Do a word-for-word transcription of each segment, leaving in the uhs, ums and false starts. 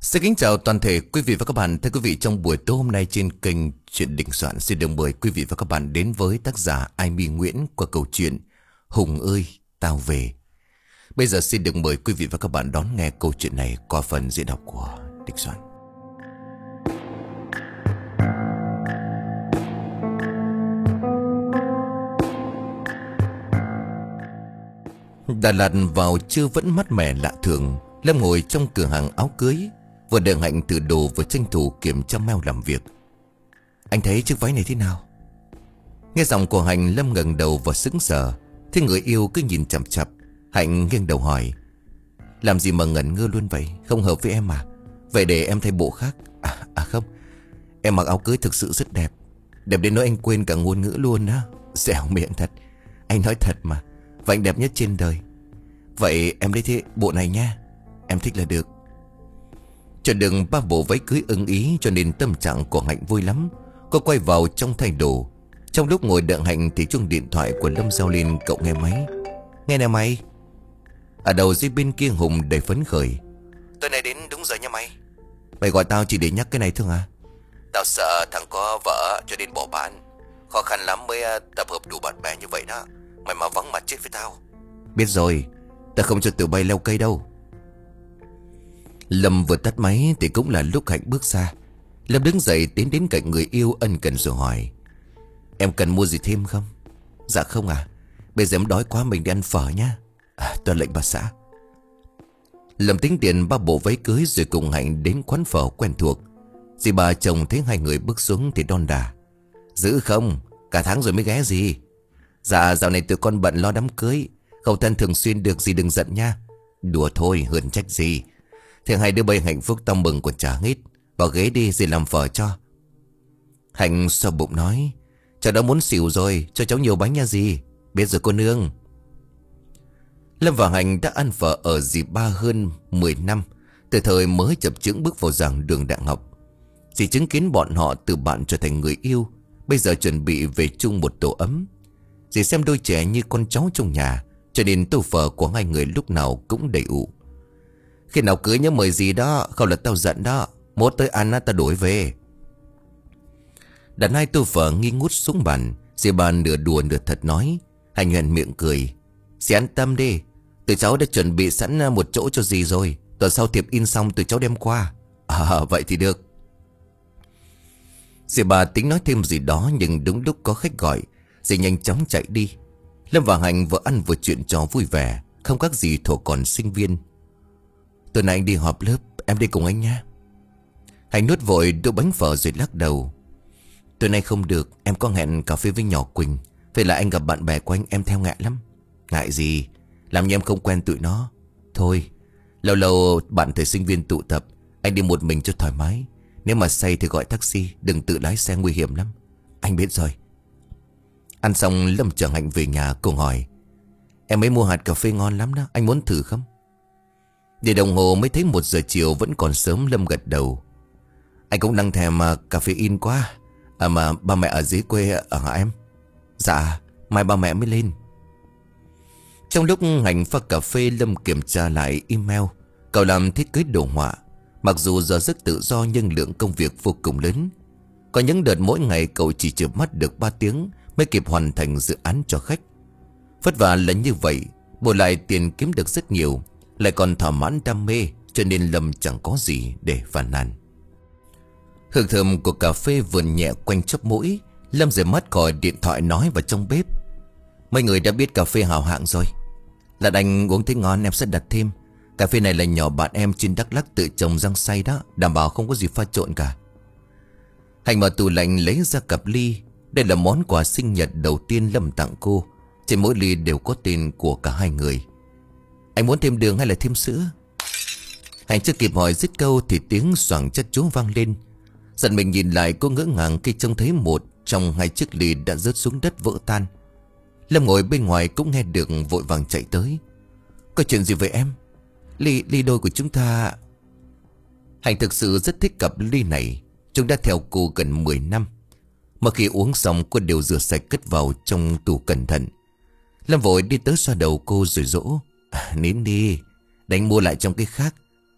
Xin kính chào toàn thể quý vị và các bạn. Thưa quý vị, trong buổi tối hôm nay trên kênh Chuyện Đình Soạn xin được mời quý vị và các bạn đến với tác giả Ai My Nguyễn qua câu chuyện Hùng ơi tao về. Bây giờ xin được mời quý vị và các bạn đón nghe câu chuyện này qua phần diễn đọc của Đình Soạn. Đà Lạt vào trưa vẫn mát mẻ lạ thường. Lâm ngồi trong cửa hàng áo cưới, vừa đợi Hạnh từ đồ vừa tranh thủ kiểm tra mail làm việc. Anh thấy chiếc váy này thế nào? Nghe giọng của Hạnh, Lâm ngẩng đầu và sững sờ. Thế người yêu cứ nhìn chằm chằm. Hạnh nghiêng đầu hỏi: làm gì mà ngẩn ngơ luôn vậy? Không hợp với em à? Vậy để em thay bộ khác. À, à không, em mặc áo cưới thực sự rất đẹp. Đẹp đến nỗi anh quên cả ngôn ngữ luôn á. Dẻo miệng thật. Anh nói thật mà. Và anh đẹp nhất trên đời. Vậy em lấy thế bộ này nha. Em thích là được. Chọn được ba bộ váy cưới ưng ý, cho nên tâm trạng của Hạnh vui lắm. Cô quay vào trong thay đồ. Trong lúc ngồi đợi Hạnh thì chuông điện thoại của Lâm reo lên. Cậu nghe máy. Nghe nè mày. Ở đầu dây bên kia Hùng đầy phấn khởi: tối nay đến đúng giờ nha mày. Mày gọi tao chỉ để nhắc cái này thôi à? Tao sợ thằng có vợ cho nên bỏ bạn. Khó khăn lắm mới tập hợp đủ bạn bè như vậy đó. Mày mà vắng mặt chết với tao. Biết rồi, tao không cho tụi bay leo cây đâu. Lâm vừa tắt máy thì cũng là lúc Hạnh bước ra. Lâm đứng dậy tiến đến cạnh người yêu ân cần rồi hỏi: em cần mua gì thêm không? Dạ không à. Bây giờ em đói quá, mình đi ăn phở nhá. À, tuân lệnh bà xã. Lâm tính tiền ba bộ váy cưới rồi cùng Hạnh đến quán phở quen thuộc. Dì bà chồng thấy hai người bước xuống thì đon đà: giữ không? Cả tháng rồi mới ghé gì? Dạ dạo này tụi con bận lo đám cưới, khẩu thân thường xuyên được, gì đừng giận nha. Đùa thôi, hơn trách gì. Thế hai đứa bay hạnh phúc tao mừng còn chả hết. Vào ghế đi rồi làm phở cho. Hạnh xoa bụng nói: cháu đã muốn xỉu rồi, cho cháu nhiều bánh nha gì. Biết rồi cô nương. Lâm và Hạnh đã ăn phở ở dì ba hơn mười năm, từ thời mới chập chững bước vào giảng đường đại học. Dì chứng kiến bọn họ từ bạn trở thành người yêu, bây giờ chuẩn bị về chung một tổ ấm. Dì xem đôi trẻ như con cháu trong nhà, cho nên tô phở của hai người lúc nào cũng đầy ụ. Khi nào cưới nhớ mời gì đó, không là tao giận đó. Mốt tới ăn tao đổi về. Đặt hai tô phở nghi ngút xuống bàn. Dì bà nửa đùa nửa thật nói. Hành Huyền miệng cười: dì an tâm đi, tụi cháu đã chuẩn bị sẵn một chỗ cho dì rồi. Tuần sau thiệp in xong tụi cháu đem qua. À vậy thì được. Dì bà tính nói thêm gì đó, nhưng đúng lúc có khách gọi, dì nhanh chóng chạy đi. Lâm và Hạnh vừa ăn vừa chuyện trò vui vẻ, không khác gì thuở còn sinh viên. Tuần này anh đi họp lớp, em đi cùng anh nha. Hạnh nuốt vội đôi bánh phở rồi lắc đầu: tuần này không được, em có hẹn cà phê với nhỏ Quỳnh. Vậy là anh gặp bạn bè của anh, em theo ngại lắm. Ngại gì, làm như em không quen tụi nó. Thôi, lâu lâu bạn thời sinh viên tụ tập, anh đi một mình cho thoải mái. Nếu mà say thì gọi taxi, đừng tự lái xe, nguy hiểm lắm. Anh biết rồi. Ăn xong Lâm chở Hạnh về nhà, cùng hỏi: em ấy mua hạt cà phê ngon lắm đó, anh muốn thử không? Để đồng hồ mới thấy một giờ chiều, vẫn còn sớm. Lâm gật đầu: anh cũng đang thèm cà phê in quá. À mà ba mẹ ở dưới quê ở hả em? Dạ, mai ba mẹ mới lên. Trong lúc Hạnh pha cà phê, Lâm kiểm tra lại email. Cậu làm thiết kế đồ họa. Mặc dù giờ giấc tự do nhưng lượng công việc vô cùng lớn. Có những đợt mỗi ngày cậu chỉ chợp mắt được ba tiếng mới kịp hoàn thành dự án cho khách. Vất vả là như vậy, bù lại tiền kiếm được rất nhiều, lại còn thỏa mãn đam mê, cho nên Lâm chẳng có gì để phàn nàn. Hương thơm của cà phê vườn nhẹ quanh chóp mũi. Lâm rời mắt khỏi điện thoại nói vào trong bếp: mấy người đã biết cà phê hào hạng rồi. Là anh uống thấy ngon em sẽ đặt thêm. Cà phê này là nhỏ bạn em trên Đắk Lắk tự trồng rang xay đó, đảm bảo không có gì pha trộn cả. Hạnh mở tủ lạnh lấy ra cặp ly. Đây là món quà sinh nhật đầu tiên Lâm tặng cô. Trên mỗi ly đều có tên của cả hai người. Anh muốn thêm đường hay là thêm sữa? Hạnh chưa kịp hỏi dứt câu thì tiếng xoảng chất chúa vang lên. Giận mình nhìn lại, cô ngỡ ngàng khi trông thấy một trong hai chiếc ly đã rớt xuống đất vỡ tan. Lâm ngồi bên ngoài cũng nghe được, vội vàng chạy tới: có chuyện gì vậy em? Ly, ly đôi của chúng ta. Hạnh thực sự rất thích cặp ly này. Chúng đã theo cô gần mười năm. Mà khi uống xong cô đều rửa sạch cất vào trong tủ cẩn thận. Lâm vội đi tới xoa đầu cô rồi dỗ: à, nín đi, đánh mua lại trong cái khác.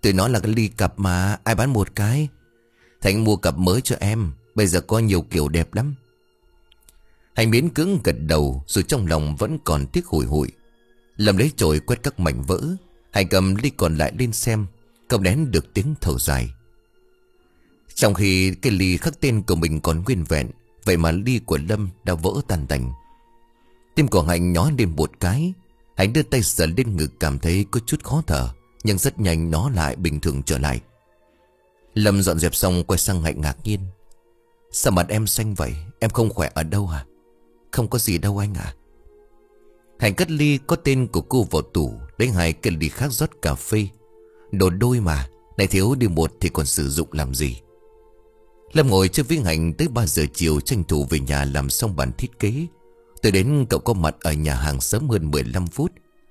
Tôi nói là cái ly cặp mà, ai bán một cái. Thành mua cặp mới cho em, bây giờ có nhiều kiểu đẹp lắm. Hành miễn cưỡng gật đầu, rồi trong lòng vẫn còn tiếc hủi hụi. Lâm lấy chổi quét các mảnh vỡ. Hành cầm ly còn lại lên xem, không nén được tiếng thở dài. Trong khi cái ly khắc tên của mình còn nguyên vẹn, vậy mà ly của Lâm đã vỡ tan tành. Tim của Hạnh nhói lên một cái. Hạnh đưa tay sờ lên ngực, cảm thấy có chút khó thở, nhưng rất nhanh nó lại bình thường trở lại. Lâm dọn dẹp xong quay sang Hạnh ngạc nhiên. Sao mặt em xanh vậy? Em không khỏe ở đâu à? Không có gì đâu anh à. Hạnh cất ly có tên của cô vào tủ, lấy hai cái ly khác rót cà phê. Đồ đôi mà, này thiếu đi một thì còn sử dụng làm gì. Lâm ngồi chơi với Hạnh tới ba giờ chiều, tranh thủ về nhà làm xong bản thiết kế. Tới đến cậu có mặt ở nhà hàng sớm hơn mười lăm phút.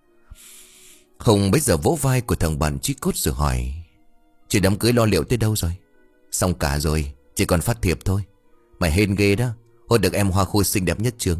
Hùng bây giờ vỗ vai của thằng bạn Chí Cốt rồi hỏi: Chuyện đám cưới lo liệu tới đâu rồi? Xong cả rồi, chỉ còn phát thiệp thôi. Mày hên ghê đó, hôn được em hoa khôi xinh đẹp nhất trường.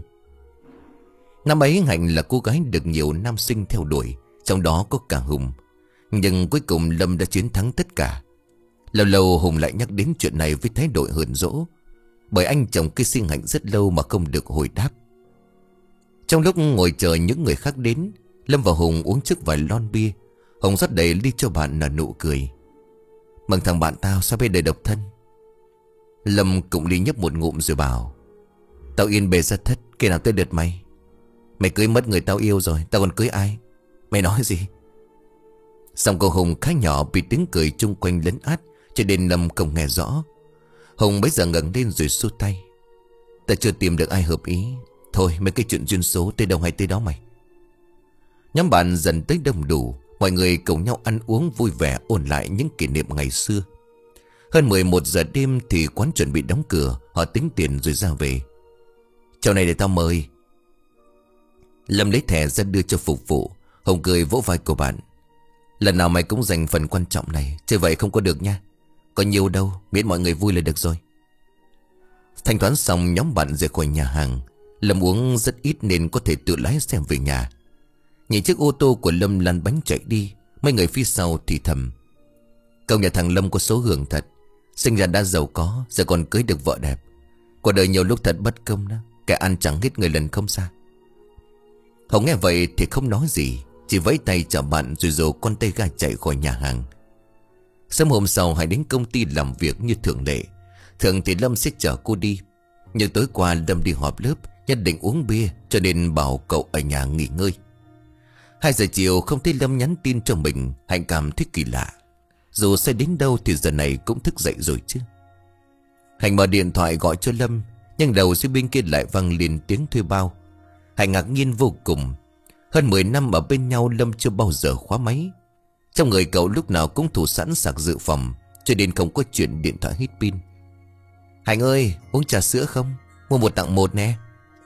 Năm ấy Hạnh là cô gái được nhiều nam sinh theo đuổi, trong đó có cả Hùng. Nhưng cuối cùng Lâm đã chiến thắng tất cả. Lâu lâu Hùng lại nhắc đến chuyện này với thái độ hờn dỗi, bởi anh chồng kia xin Hạnh rất lâu mà không được hồi đáp. Trong lúc ngồi chờ những người khác đến, Lâm và Hùng uống trước vài lon bia. Hùng rót đầy ly cho bạn nở nụ cười: Mừng thằng bạn tao sao bây đời độc thân. Lâm cũng ly nhấp một ngụm rồi bảo: Tao yên bề ra thất, khi nào tới lượt mày. Mày cưới mất người tao yêu rồi, tao còn cưới ai? Mày nói gì? Xong câu Hùng khá nhỏ vì tiếng cười chung quanh lấn át, cho nên Lâm không nghe rõ. Hùng bấy giờ ngẩng lên rồi xua tay: Ta chưa tìm được ai hợp ý. Thôi mấy cái chuyện duyên số tới đâu hay tới đó mày. Nhóm bạn dần tới đông đủ. Mọi người cùng nhau ăn uống vui vẻ, ôn lại những kỷ niệm ngày xưa. Hơn mười một giờ đêm thì quán chuẩn bị đóng cửa. Họ tính tiền rồi ra về. Chỗ này để tao mời. Lâm lấy thẻ ra đưa cho phục vụ. Hùng cười vỗ vai của bạn: Lần nào mày cũng dành phần quan trọng này, chứ vậy không có được nha. Có nhiều đâu, miễn mọi người vui là được rồi. Thanh toán xong, nhóm bạn rời khỏi nhà hàng. Lâm uống rất ít nên có thể tự lái xe về nhà. Nhìn chiếc ô tô của Lâm lăn bánh chạy đi, mấy người phía sau thì thầm: Công nhà thằng Lâm có số hưởng thật. Sinh ra đã giàu có, giờ còn cưới được vợ đẹp. Cuộc đời nhiều lúc thật bất công đó, kẻ ăn chẳng hết người lần không xa. Hồng nghe vậy thì không nói gì, chỉ vẫy tay chào bạn rồi rồ con tay ga chạy khỏi nhà hàng. Sớm hôm sau hãy đến công ty làm việc như thường lệ. Thường thì Lâm sẽ chở cô đi, nhưng tối qua Lâm đi họp lớp, nhất định uống bia, cho nên bảo cậu ở nhà nghỉ ngơi. Hai giờ chiều không thấy Lâm nhắn tin cho mình, Hạnh cảm thấy kỳ lạ. Dù say đến đâu thì giờ này cũng thức dậy rồi chứ. Hạnh mở điện thoại gọi cho Lâm, nhưng đầu dưới bên kia lại vang lên tiếng thuê bao. Hạnh ngạc nhiên vô cùng. Hơn mười năm ở bên nhau, Lâm chưa bao giờ khóa máy. Trong người cậu lúc nào cũng thủ sẵn sạc dự phòng, cho nên không có chuyện điện thoại hết pin. Hạnh ơi, uống trà sữa không? Mua một tặng một nè.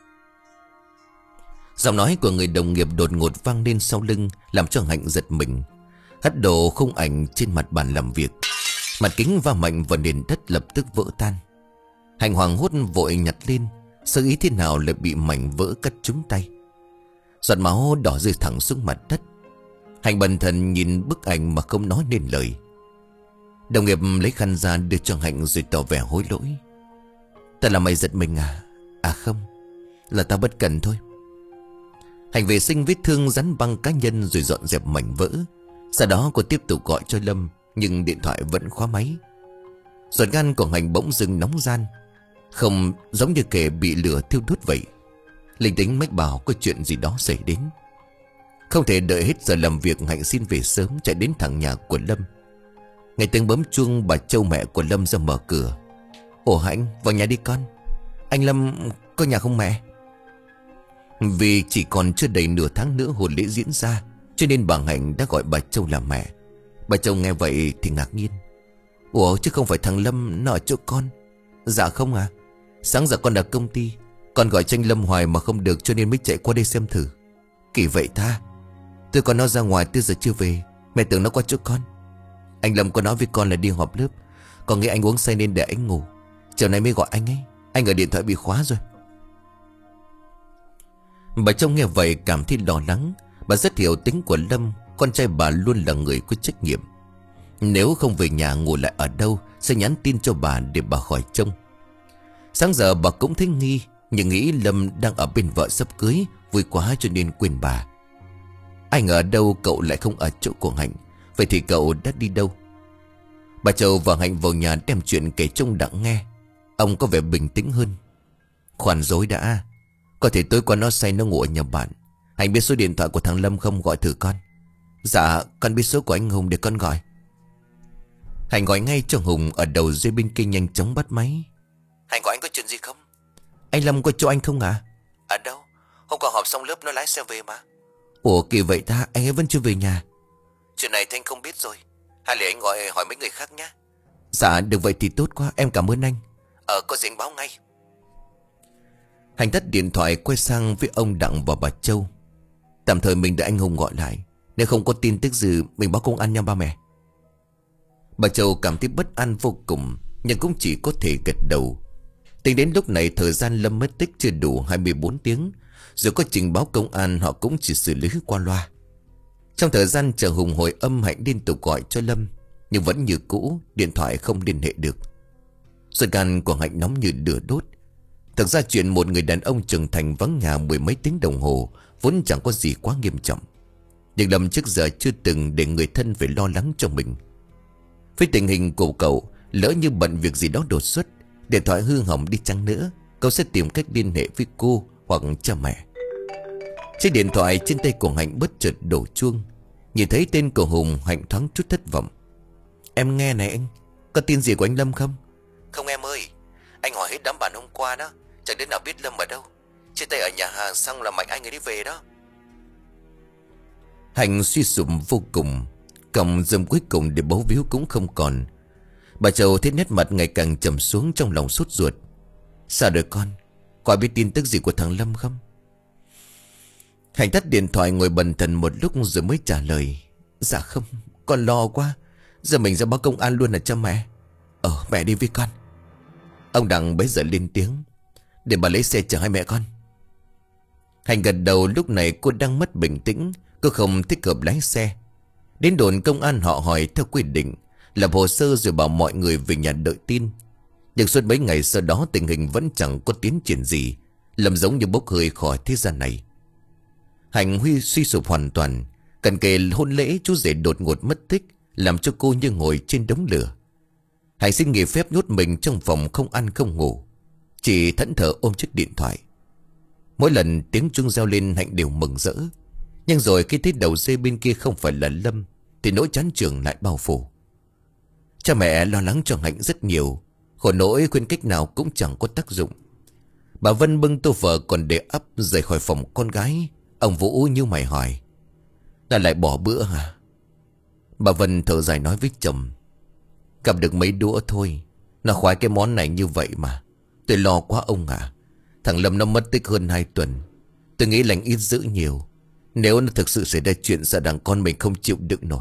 Giọng nói của người đồng nghiệp đột ngột vang lên sau lưng, làm cho Hạnh giật mình. Hất đồ khung ảnh trên mặt bàn làm việc. Mặt kính va mạnh vào nền đất lập tức vỡ tan. Hạnh hoảng hốt vội nhặt lên, sơ ý thế nào lại bị mảnh vỡ cắt trúng tay. Giọt máu đỏ rơi thẳng xuống mặt đất. Hạnh bần thần nhìn bức ảnh mà không nói nên lời. Đồng nghiệp lấy khăn ra đưa cho Hạnh rồi tỏ vẻ hối lỗi. Ta là mày giật mình à? À không, là ta bất cẩn thôi. Hạnh vệ sinh vết thương, dán băng cá nhân rồi dọn dẹp mảnh vỡ. Sau đó cô tiếp tục gọi cho Lâm, nhưng điện thoại vẫn khóa máy. Ruột gan của Hạnh bỗng dưng nóng ran, không giống như kẻ bị lửa thiêu đốt vậy. Linh tính mách bảo có chuyện gì đó xảy đến. Không thể đợi hết giờ làm việc, Hạnh xin về sớm, chạy đến thẳng nhà của Lâm. Nghe tiếng bấm chuông, bà Châu mẹ của Lâm ra mở cửa. Ồ Hạnh, vào nhà đi con. Anh Lâm có nhà không mẹ? Vì chỉ còn chưa đầy nửa tháng nữa hôn lễ diễn ra, cho nên bà Hạnh đã gọi bà Châu là mẹ. Bà Châu nghe vậy thì ngạc nhiên. Ủa chứ không phải thằng Lâm nó ở chỗ con? Dạ không à. Sáng giờ con ở công ty, con gọi cho anh Lâm hoài mà không được, cho nên mới chạy qua đây xem thử. Kỳ vậy ta. Tôi còn nó ra ngoài tới giờ chưa về, mẹ tưởng nó qua chỗ con. Anh Lâm có nói với con là đi họp lớp, còn nghĩ anh uống say nên để anh ngủ. Chiều nay mới gọi anh ấy, anh ở điện thoại bị khóa rồi. Bà Châu nghe vậy cảm thấy lo lắng. Bà rất hiểu tính của Lâm, con trai bà luôn là người có trách nhiệm. Nếu không về nhà ngủ lại ở đâu, sẽ nhắn tin cho bà để bà khỏi trông. Sáng giờ bà cũng thấy nghi, nhưng nghĩ Lâm đang ở bên vợ sắp cưới, vui quá cho nên quên bà. Ai ngờ đâu cậu lại không ở chỗ của Hạnh. Vậy thì cậu đã đi đâu? Bà Châu và Hạnh vào nhà đem chuyện kể cho ông Đặng nghe. Ông có vẻ bình tĩnh hơn. Khoan dối đã. Có thể tối qua nó say nó ngủ ở nhà bạn. Hạnh biết số điện thoại của thằng Lâm không, gọi thử con. Dạ con biết số của anh Hùng để con gọi. Hạnh gọi ngay cho Hùng ở đầu dây bên kia nhanh chóng bắt máy. Hạnh gọi anh có chuyện gì không? Anh Lâm có chỗ anh không à? Ở đâu? Hôm qua họp xong lớp nó lái xe về mà. Ủa kỳ vậy ta, anh ấy vẫn chưa về nhà. Chuyện này Thanh không biết rồi. Hay là anh gọi hỏi mấy người khác nhé. Dạ được vậy thì tốt quá, em cảm ơn anh. Ờ có gì anh báo ngay. Hành tắt điện thoại quay sang với ông Đặng và bà Châu. Tạm thời mình đợi anh Hùng gọi lại. Nếu không có tin tức gì mình báo công an nha ba mẹ. Bà Châu cảm thấy bất an vô cùng, nhưng cũng chỉ có thể gật đầu. Tính đến lúc này thời gian Lâm mất tích chưa đủ hai mươi bốn tiếng. Dù có trình báo công an họ cũng chỉ xử lý qua loa. Trong thời gian chờ Hùng hồi âm, Hạnh liên tục gọi cho Lâm, nhưng vẫn như cũ, điện thoại không liên hệ được. Ruột gan của Hạnh nóng như lửa đốt. Thực ra chuyện một người đàn ông trưởng thành vắng nhà mười mấy tiếng đồng hồ vốn chẳng có gì quá nghiêm trọng. Nhưng Lâm trước giờ chưa từng để người thân phải lo lắng cho mình. Với tình hình của cậu, lỡ như bận việc gì đó đột xuất, điện thoại hư hỏng đi chăng nữa, cậu sẽ tìm cách liên hệ với cô hoặc cha mẹ. Chiếc điện thoại trên tay của Hạnh bất chợt đổ chuông. Nhìn thấy tên của Hùng, Hạnh thoáng chút thất vọng. Em nghe này anh, có tin gì của anh Lâm không? Không em ơi, anh hỏi hết đám bạn hôm qua đó, chẳng đến nào biết Lâm ở đâu. Chia tay ở nhà hàng xong là Mạnh anh ấy đi về đó. Hạnh suy sụp vô cùng. Còng dầm cuối cùng để bấu víu cũng không còn. Bà Châu thấy nét mặt ngày càng trầm xuống, trong lòng sốt ruột. Sao rồi con, có biết tin tức gì của thằng Lâm không? Hạnh tắt điện thoại ngồi bần thần một lúc rồi mới trả lời. Dạ không, con lo quá. Giờ mình ra báo công an luôn là cho mẹ. Ờ mẹ đi với con. Ông Đặng bấy giờ lên tiếng. Để bà lấy xe chở hai mẹ con. Hạnh gật đầu. Lúc này cô đang mất bình tĩnh. Cô không thích hợp lái xe. Đến đồn công an họ hỏi theo quy định, lập hồ sơ rồi bảo mọi người về nhà đợi tin. Nhưng suốt mấy ngày sau đó tình hình vẫn chẳng có tiến triển gì. Lâm giống như bốc hơi khỏi thế gian này. Hạnh Huy suy sụp hoàn toàn. Cận kề hôn lễ chú rể đột ngột mất tích, làm cho cô như ngồi trên đống lửa. Hạnh xin nghỉ phép nhốt mình trong phòng, không ăn không ngủ, chỉ thẫn thờ ôm chiếc điện thoại. Mỗi lần tiếng chuông reo lên Hạnh đều mừng rỡ. Nhưng rồi khi thấy đầu dây bên kia không phải là Lâm thì nỗi chán chường lại bao phủ. Cha mẹ lo lắng cho Hạnh rất nhiều, khổ nỗi khuyên cách nào cũng chẳng có tác dụng. Bà Vân bưng tô phở còn để ắp rời khỏi phòng con gái. Ông Vũ như mày hỏi. Là lại bỏ bữa hả? Bà Vân thở dài nói với chồng. Gặp được mấy đũa thôi, nó khoái cái món này như vậy mà. Tôi lo quá ông ạ. Thằng Lâm nó mất tích hơn hai tuần. Tôi nghĩ lành ít dữ nhiều. Nếu nó thực sự xảy ra chuyện, sợ đằng con mình không chịu đựng nổi.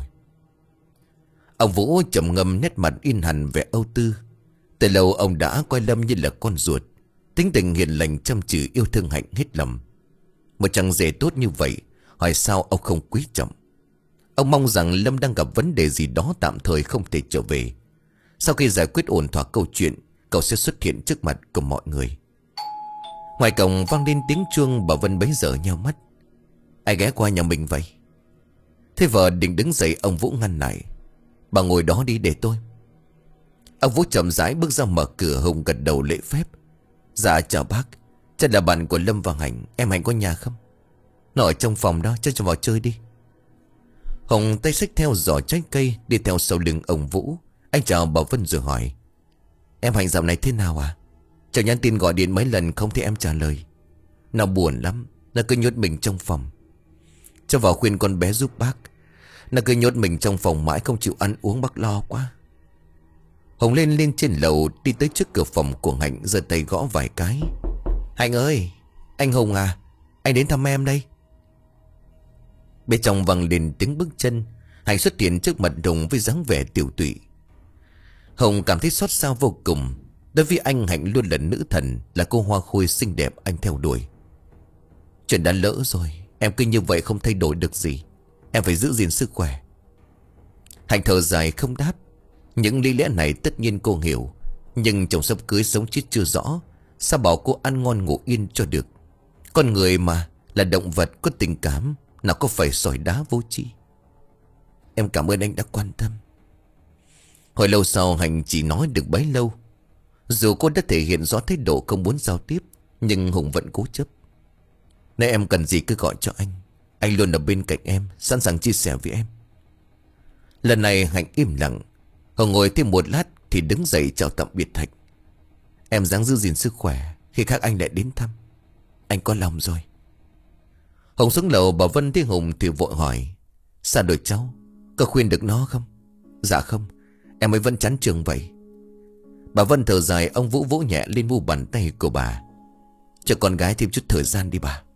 Ông Vũ trầm ngâm, nét mặt in hẳn vẻ âu tư. Từ lâu ông đã coi Lâm như là con ruột. Tính tình hiền lành, chăm chỉ, yêu thương Hạnh hết lòng. Một chàng rể tốt như vậy, hỏi sao ông không quý trọng. Ông mong rằng Lâm đang gặp vấn đề gì đó tạm thời không thể trở về. Sau khi giải quyết ổn thỏa câu chuyện, cậu sẽ xuất hiện trước mặt của mọi người. Ngoài cổng vang lên tiếng chuông. Bà Vân bấy giờ nheo mắt. Ai ghé qua nhà mình vậy? Thế vợ định đứng dậy, ông Vũ ngăn lại. Bà ngồi đó đi để tôi. Ông Vũ chậm rãi bước ra mở cửa. Hùng gật đầu lễ phép. Dạ chào bác, chắc là bạn của Lâm và Hạnh. Em Hạnh có nhà không? Nó ở trong phòng đó, cho cho vào chơi đi. Hùng tay xách theo giỏ trái cây đi theo sau lưng ông Vũ. Anh chào bà Vân rồi hỏi. Em Hạnh dạo này thế nào à? Cháu nhắn tin gọi điện mấy lần không thấy em trả lời. Nó buồn lắm, nó cứ nhốt mình trong phòng. Cháu vào khuyên con bé giúp bác. Nó cứ nhốt mình trong phòng mãi không chịu ăn uống, bác lo quá. Hùng lên lên trên lầu, đi tới trước cửa phòng của Hạnh, giơ tay gõ vài cái. Hạnh ơi, anh Hùng à, anh đến thăm em đây. Bên trong vang lên tiếng bước chân. Hạnh xuất hiện trước mặt Hùng với dáng vẻ tiểu tụy. Hùng cảm thấy xót xa vô cùng. Đối với anh, Hạnh luôn là nữ thần, là cô hoa khôi xinh đẹp anh theo đuổi. Chuyện đã lỡ rồi, em cứ như vậy không thay đổi được gì. Em phải giữ gìn sức khỏe. Hạnh thở dài không đáp. Những lý lẽ này tất nhiên cô hiểu, nhưng chồng sắp cưới sống chết chưa rõ, sao bảo cô ăn ngon ngủ yên cho được. Con người mà, là động vật có tình cảm, nào có phải sỏi đá vô tri. Em cảm ơn anh đã quan tâm. Hồi lâu sau Hạnh chỉ nói được bấy lâu. Dù cô đã thể hiện rõ thái độ không muốn giao tiếp, nhưng Hùng vẫn cố chấp. Nếu em cần gì cứ gọi cho anh, anh luôn ở bên cạnh em, sẵn sàng chia sẻ với em. Lần này Hạnh im lặng. Hùng ngồi thêm một lát thì đứng dậy chào tạm biệt Hạnh. Em ráng giữ gìn sức khỏe, khi khác anh lại đến thăm. Anh có lòng rồi. Hùng xuống lầu, bà Vân thấy Hùng thì vội hỏi. Sao rồi cháu, có khuyên được nó không? Dạ không, em ấy vẫn chán trường vậy. Bà Vân thở dài, ông Vũ vỗ nhẹ lên mu bàn tay của bà. Cho con gái thêm chút thời gian đi bà.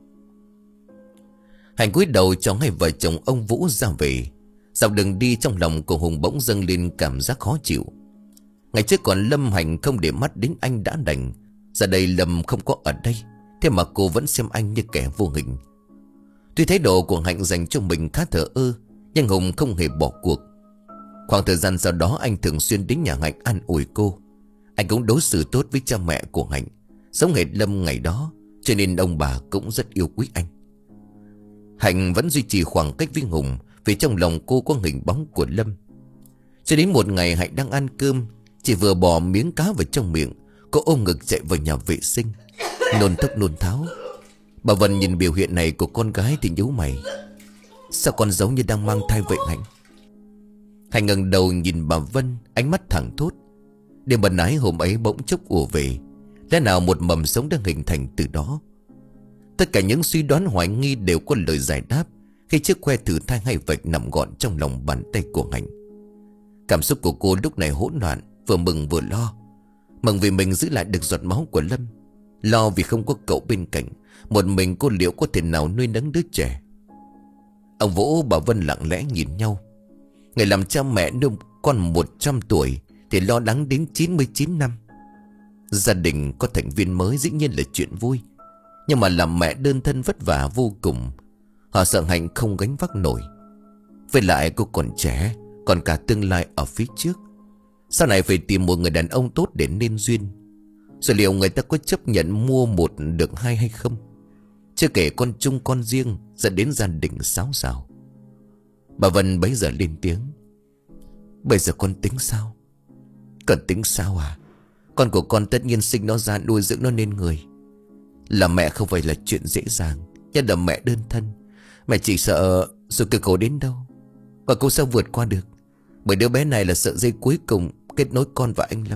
Hạnh cúi đầu cho hai vợ chồng ông Vũ ra về. Dọc đường đi trong lòng của Hùng bỗng dâng lên cảm giác khó chịu. Ngày trước còn Lâm Hạnh không để mắt đến anh đã đành, giờ đây Lâm không có ở đây, thế mà cô vẫn xem anh như kẻ vô hình. Tuy thái độ của Hạnh dành cho mình khá thờ ơ, nhưng Hùng không hề bỏ cuộc. Khoảng thời gian sau đó anh thường xuyên đến nhà Hạnh an ủi cô. Anh cũng đối xử tốt với cha mẹ của Hạnh, giống hệt Lâm ngày đó, cho nên ông bà cũng rất yêu quý anh. Hạnh vẫn duy trì khoảng cách với Hùng, vì trong lòng cô có hình bóng của Lâm. Cho đến một ngày Hạnh đang ăn cơm, chỉ vừa bỏ miếng cá vào trong miệng, cô ôm ngực chạy vào nhà vệ sinh, nôn thốc nôn tháo. Bà Vân nhìn biểu hiện này của con gái thì nhíu mày. Sao con giống như đang mang thai vậy Hạnh? Hạnh ngẩng đầu nhìn bà Vân, ánh mắt thẳng thốt. Đêm bần ái hôm ấy bỗng chốc ùa về, lẽ nào một mầm sống đang hình thành từ đó? Tất cả những suy đoán hoài nghi đều có lời giải đáp khi chiếc que thử thai hay vạch nằm gọn trong lòng bàn tay của Hạnh. Cảm xúc của cô lúc này hỗn loạn, vừa mừng vừa lo. Mừng vì mình giữ lại được giọt máu của Lâm, lo vì không có cậu bên cạnh, một mình cô liệu có thể nào nuôi nấng đứa trẻ. Ông Vũ bà Vân lặng lẽ nhìn nhau. Người làm cha mẹ nuôi con một trăm tuổi thì lo lắng đến chín mươi chín năm. Gia đình có thành viên mới dĩ nhiên là chuyện vui, nhưng mà làm mẹ đơn thân vất vả vô cùng. Họ sợ Hạnh không gánh vác nổi. Với lại cô còn trẻ, còn cả tương lai ở phía trước. Sau này phải tìm một người đàn ông tốt để nên duyên. Rồi liệu người ta có chấp nhận mua một được hai hay không? Chưa kể con chung con riêng dẫn đến gia đình xáo xào. Bà Vân bấy giờ lên tiếng. Bây giờ con tính sao? Cần tính sao à? Con của con tất nhiên sinh nó ra, nuôi dưỡng nó nên người. Làm mẹ không phải là chuyện dễ dàng, nhất là mẹ đơn thân. Mẹ chỉ sợ rồi cực khổ đến đâu, và cô sao vượt qua được. Bởi đứa bé này là sợi dây cuối cùng kết nối con và anh Lâm.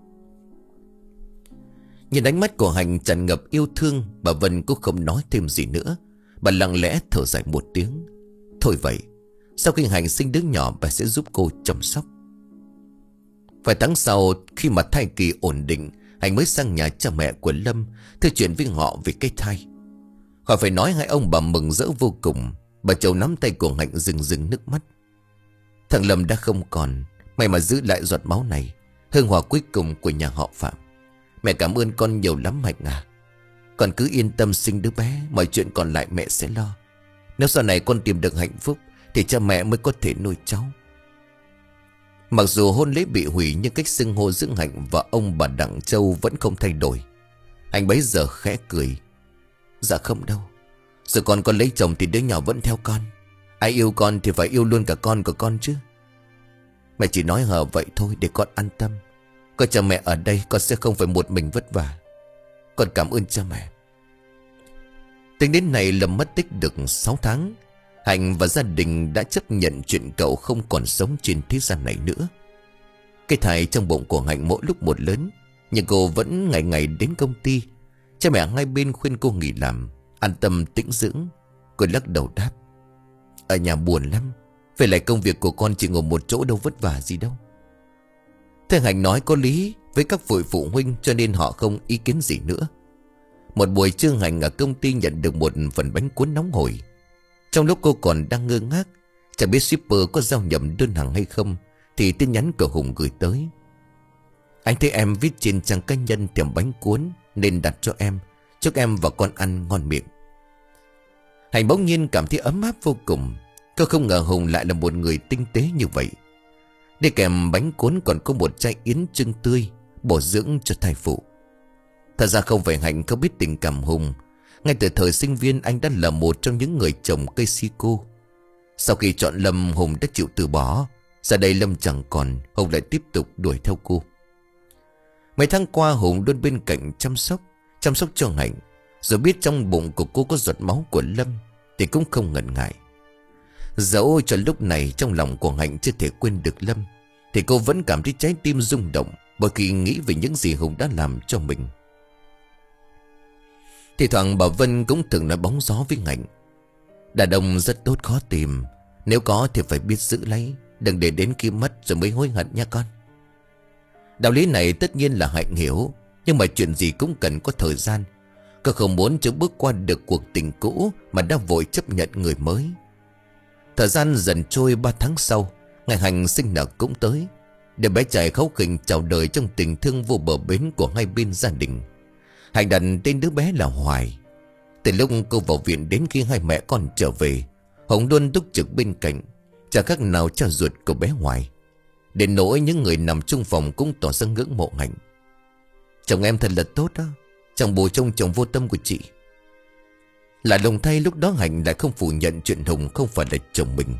Nhìn ánh mắt của Hạnh tràn ngập yêu thương, bà Vân cũng không nói thêm gì nữa. Bà lặng lẽ thở dài một tiếng. Thôi vậy, sau khi Hạnh sinh đứa nhỏ, bà sẽ giúp cô chăm sóc. Vài tháng sau, khi mà thai kỳ ổn định, Hạnh mới sang nhà cha mẹ của Lâm thưa chuyện với họ về cái thai. Khỏi phải nói, hai ông bà mừng rỡ vô cùng. Bà Châu nắm tay của Hạnh rưng rưng nước mắt. Thằng Lâm đã không còn, may mà giữ lại giọt máu này, hương hòa cuối cùng của nhà họ Phạm. Mẹ cảm ơn con nhiều lắm Hạnh à. Con cứ yên tâm sinh đứa bé, mọi chuyện còn lại mẹ sẽ lo. Nếu sau này con tìm được hạnh phúc thì cha mẹ mới có thể nuôi cháu. Mặc dù hôn lễ bị hủy, nhưng cách xưng hô giữa Hạnh và ông bà Đặng Châu vẫn không thay đổi. Anh bấy giờ khẽ cười. Dạ không đâu, rồi con con lấy chồng thì đứa nhỏ vẫn theo con. Ai yêu con thì phải yêu luôn cả con của con chứ. Mẹ chỉ nói hờ vậy thôi để con an tâm. Có cha mẹ ở đây, con sẽ không phải một mình vất vả. Con cảm ơn cha mẹ. Tính đến này Lâm mất tích được sáu tháng. Hạnh và gia đình đã chấp nhận chuyện cậu không còn sống trên thế gian này nữa. Cái thai trong bụng của Hạnh mỗi lúc một lớn, nhưng cô vẫn ngày ngày đến công ty. Cha mẹ hai bên khuyên cô nghỉ làm, an tâm tĩnh dưỡng. Cô lắc đầu đáp. Ở nhà buồn lắm, về lại công việc của con chỉ ngồi một chỗ đâu vất vả gì đâu. Thế Hạnh nói có lý với các vị phụ huynh, cho nên họ không ý kiến gì nữa. Một buổi trưa Hạnh ở công ty nhận được một phần bánh cuốn nóng hổi. Trong lúc cô còn đang ngơ ngác, chẳng biết shipper có giao nhầm đơn hàng hay không, thì tin nhắn của Hùng gửi tới. Anh thấy em viết trên trang cá nhân thèm bánh cuốn nên đặt cho em, chúc em và con ăn ngon miệng. Hạnh bỗng nhiên cảm thấy ấm áp vô cùng. Cô không ngờ Hùng lại là một người tinh tế như vậy. Đi kèm bánh cuốn còn có một chai yến trưng tươi, bổ dưỡng cho thai phụ. Thật ra không phải Hạnh không biết tình cảm Hùng. Ngay từ thời sinh viên anh đã là một trong những người trồng cây si cô. Sau khi chọn Lâm, Hùng đã chịu từ bỏ. Giờ đây Lâm chẳng còn, Hùng lại tiếp tục đuổi theo cô. Mấy tháng qua Hùng luôn bên cạnh chăm sóc, chăm sóc cho Hạnh. Rồi biết trong bụng của cô có giọt máu của Lâm thì cũng không ngần ngại. Dẫu cho lúc này trong lòng của Hạnh chưa thể quên được Lâm, thì cô vẫn cảm thấy trái tim rung động bởi khi nghĩ về những gì Hùng đã làm cho mình. Thì thoảng bà Vân cũng thường nói bóng gió với Hạnh: đàn ông rất tốt khó tìm, nếu có thì phải biết giữ lấy, đừng để đến khi mất rồi mới hối hận nha con. Đạo lý này tất nhiên là Hạnh hiểu, nhưng mà chuyện gì cũng cần có thời gian. Cô không muốn cho bước qua được cuộc tình cũ mà đã vội chấp nhận người mới. Thời gian dần trôi, ba tháng sau, ngày Hạnh sinh nở cũng tới. Đứa bé trai kháu khỉnh chào đời trong tình thương vô bờ bến của hai bên gia đình. Hạnh đặt tên đứa bé là Hoài. Từ lúc cô vào viện đến khi hai mẹ con trở về, Hồng luôn túc trực bên cạnh, chẳng khác nào cha ruột của bé Hoài. Đến nỗi những người nằm chung phòng cũng tỏ ra ngưỡng mộ Hạnh. Chồng em thật là tốt đó, chẳng bù trông chồng vô tâm của chị. Là lùng thay lúc đó Hạnh lại không phủ nhận chuyện Hùng không phải là chồng mình.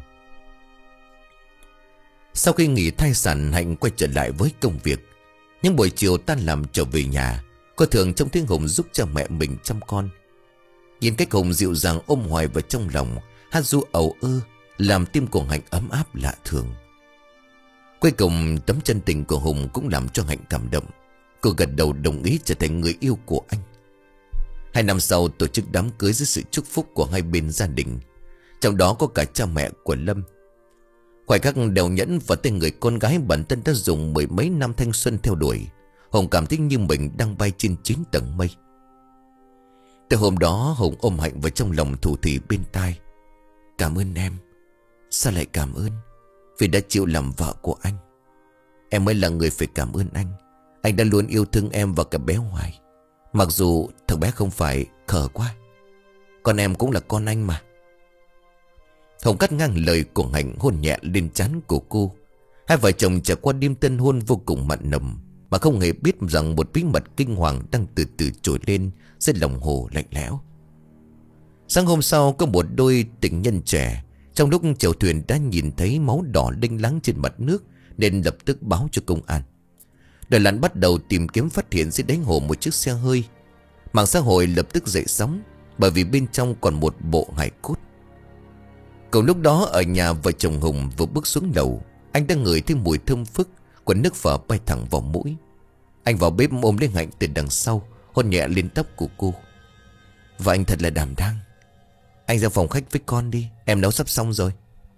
Sau khi nghỉ thai sản, Hạnh quay trở lại với công việc. Những buổi chiều tan làm trở về nhà, cô thường trông thấy Hùng giúp cha mẹ mình chăm con. Nhìn cách Hùng dịu dàng ôm Hoài vào trong lòng, hát ru ầu ơ, làm tim của Hạnh ấm áp lạ thường. Cuối cùng tấm chân tình của Hùng cũng làm cho Hạnh cảm động. Cô gật đầu đồng ý trở thành người yêu của anh. Hai năm sau tổ chức đám cưới dưới sự chúc phúc của hai bên gia đình, trong đó có cả cha mẹ của Lâm. Khoảnh khắc đeo nhẫn vào tay người con gái bản thân đã dùng mười mấy năm thanh xuân theo đuổi, Hùng cảm thấy như mình đang bay trên chín tầng mây. Từ hôm đó Hùng ôm Hạnh vào trong lòng thủ thỉ bên tai: cảm ơn em. Sao lại cảm ơn? Vì đã chịu làm vợ của anh. Em mới là người phải cảm ơn anh. Anh đã luôn yêu thương em và cả bé Hoài. Mặc dù thằng bé không phải khờ quá, con em cũng là con anh mà. Hùng cắt ngang lời của Hạnh, hôn nhẹ lên trán của cô. Hai vợ chồng trải qua đêm tân hôn vô cùng mặn nồng, mà không hề biết rằng một bí mật kinh hoàng đang từ từ trồi lên dưới lòng hồ lạnh lẽo. Sáng hôm sau có một đôi tình nhân trẻ, trong lúc chèo thuyền đã nhìn thấy máu đỏ lênh láng trên mặt nước, nên lập tức báo cho công an. Đoàn lặn bắt đầu tìm kiếm, phát hiện dưới đáy hồ một chiếc xe hơi. Mạng xã hội lập tức dậy sóng, bởi vì bên trong còn một bộ hài cốt. Cùng lúc đó ở nhà vợ chồng Hùng vừa bước xuống lầu, anh đang ngửi thấy mùi thơm phức của nước phở bay thẳng vào mũi. Anh vào bếp ôm lấy Hạnh từ đằng sau, hôn nhẹ lên tóc của cô. Và anh thật là đảm đang. Anh ra phòng khách với con đi, em nấu sắp xong rồi.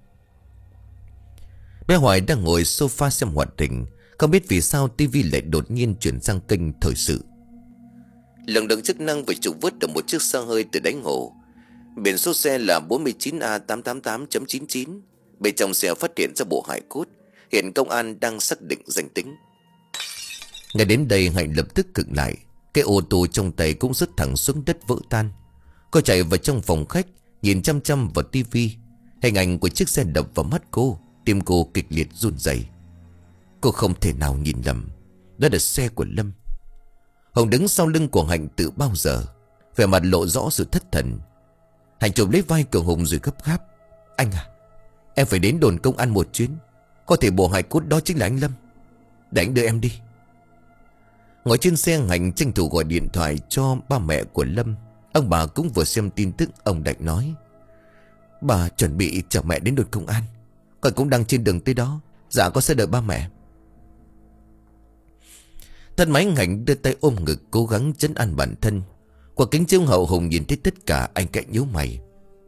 Bé Hoài đang ngồi sofa xem hoạt hình, không biết vì sao tivi lại đột nhiên chuyển sang kênh thời sự. Lực lượng chức năng vừa trục vớt được một chiếc xe hơi từ đáy hồ. Biển số xe là bốn chín A tám tám tám chín chín. Bên trong xe phát hiện ra bộ hài cốt. Hiện công an đang xác định danh tính. Ngay đến đây Hạnh lập tức khựng lại. Cái ô tô trong tay cũng rớt thẳng xuống đất vỡ tan. Cô chạy vào trong phòng khách, nhìn chăm chăm vào tivi. Hình ảnh của chiếc xe đập vào mắt cô, tim cô kịch liệt run rẩy. Cô không thể nào nhìn lầm, đó là xe của Lâm. Hồng đứng sau lưng của Hạnh từ bao giờ, vẻ mặt lộ rõ sự thất thần. Hạnh chụp lấy vai của Hùng rồi gấp gáp: anh à, em phải đến đồn công an một chuyến. Có thể bộ hài cốt đó chính là anh Lâm. Để anh đưa em đi. Ngồi trên xe, Hạnh tranh thủ gọi điện thoại cho ba mẹ của Lâm. Ông bà cũng vừa xem tin tức. Ông Đạch nói: bà chuẩn bị chở mẹ đến đồn công an, con cũng đang trên đường tới đó. Dạ con sẽ đợi ba mẹ. Thân máy, Hạnh đưa tay ôm ngực cố gắng trấn an bản thân. Qua kính chiếu hậu, Hùng nhìn thấy tất cả, anh cạnh nhíu mày.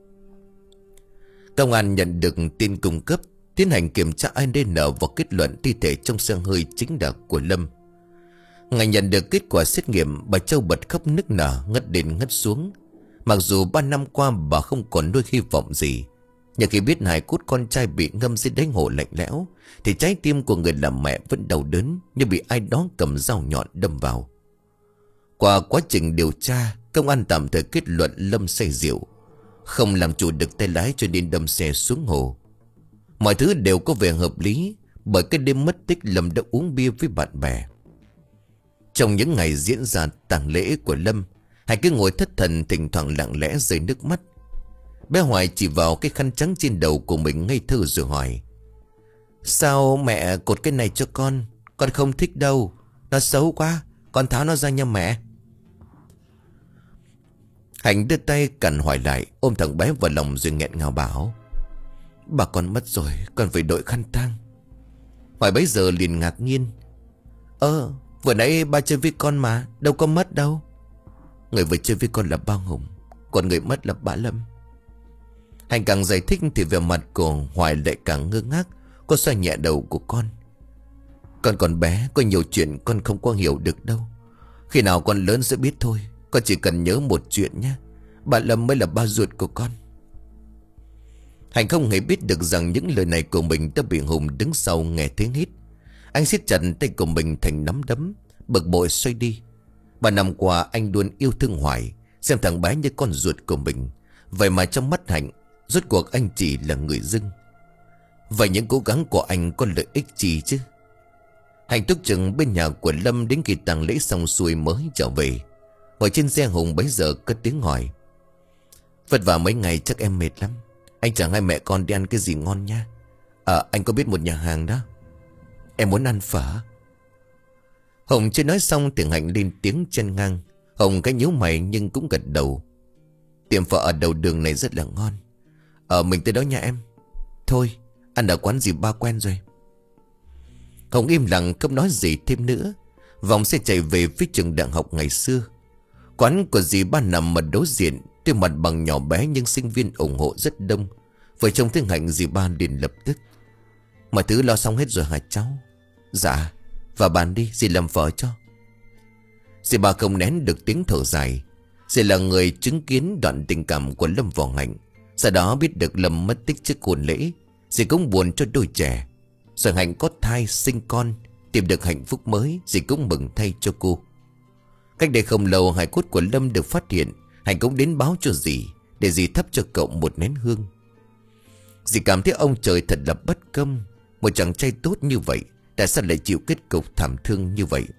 Công an nhận được tin cung cấp, tiến hành kiểm tra a đê en và kết luận thi thể trong xe hơi chính là của Lâm. Ngày nhận được kết quả xét nghiệm, bà Châu bật khóc nức nở, ngất lên ngất xuống. Mặc dù ba năm qua bà không còn nuôi hy vọng gì, nhưng khi biết hài cốt con trai bị ngâm dưới đáy hồ lạnh lẽo, thì trái tim của người làm mẹ vẫn đau đớn như bị ai đó cầm dao nhọn đâm vào. Qua quá trình điều tra, công an tạm thời kết luận Lâm say rượu. không làm chủ được tay lái cho nên đâm xe xuống hồ. Mọi thứ đều có vẻ hợp lý, bởi cái đêm mất tích Lâm đã uống bia với bạn bè. Trong những ngày diễn ra tang lễ của Lâm, Hải cứ ngồi thất thần, thỉnh thoảng lặng lẽ rơi nước mắt. Bé Hoài chỉ vào cái khăn trắng trên đầu của mình ngây thơ rồi hỏi: Sao mẹ cột cái này cho con? Con không thích đâu, nó xấu quá, con tháo nó ra nha mẹ. Hạnh đưa tay cản Hoài lại, ôm thằng bé vào lòng rồi nghẹn ngào bảo: Bà con mất rồi, con phải đội khăn tang. Hoài bấy giờ liền ngạc nhiên: Ơ, vừa nãy ba chơi với con mà, đâu có mất đâu. Người vừa chơi với con là ba Hùng, còn người mất là bà Lâm. Hạnh càng giải thích thì vẻ mặt của Hoài lại càng ngơ ngác. Cô xoa nhẹ đầu của con: Con còn bé, có nhiều chuyện con không có hiểu được đâu. Khi nào con lớn sẽ biết thôi. Con chỉ cần nhớ một chuyện nhé, bà Lâm mới là ba ruột của con. Hạnh không hề biết được rằng những lời này của mình đã bị Hùng đứng sau nghe tiếng hít. Anh siết chặt tay của mình thành nắm đấm, bực bội xoay đi. Ba năm qua anh luôn yêu thương Hoài, xem thằng bé như con ruột của mình. Vậy mà trong mắt Hạnh, rốt cuộc anh chỉ là người dưng. Vậy những cố gắng của anh có lợi ích gì chứ? Hạnh túc chừng bên nhà của Lâm đến khi tang lễ xong xuôi mới trở về. Ngồi trên xe Hùng bấy giờ cất tiếng hỏi: Vất vả mấy ngày chắc em mệt lắm. Anh chẳng hai mẹ con đi ăn cái gì ngon nha. À, anh có biết một nhà hàng đó. Em muốn ăn phở. Hùng chưa nói xong thì Hạnh lên tiếng chen ngang. Hùng cái nhíu mày nhưng cũng gật đầu. Tiệm phở ở đầu đường này rất là ngon. Ờ, mình tới đó nha em. Thôi, ăn ở quán gì ba quen rồi. Hùng im lặng không nói gì thêm nữa. Vòng xe chạy về phía trường đại học ngày xưa. Quán của dì ba nằm ở đối diện. Tuy mặt bằng nhỏ bé nhưng sinh viên ủng hộ rất đông. Vợ chồng Thương Hạnh dì ba liền lập tức: Mọi thứ lo xong hết rồi hả cháu? Dạ. Vào bàn đi, dì làm phở cho. Dì ba không nén được tiếng thở dài. Dì là người chứng kiến đoạn tình cảm của Lâm và Hạnh. Sau đó biết được Lâm mất tích trước hôn lễ. Dì cũng buồn cho đôi trẻ. Rồi Hạnh có thai sinh con, tìm được hạnh phúc mới, dì cũng mừng thay cho cô. Cách đây không lâu hài cốt của Lâm được phát hiện. Hạnh cũng đến báo cho dì, để dì thắp cho cậu một nén hương. Dì cảm thấy ông trời thật là bất công. Một chàng trai tốt như vậy, tại sao lại chịu kết cục thảm thương như vậy?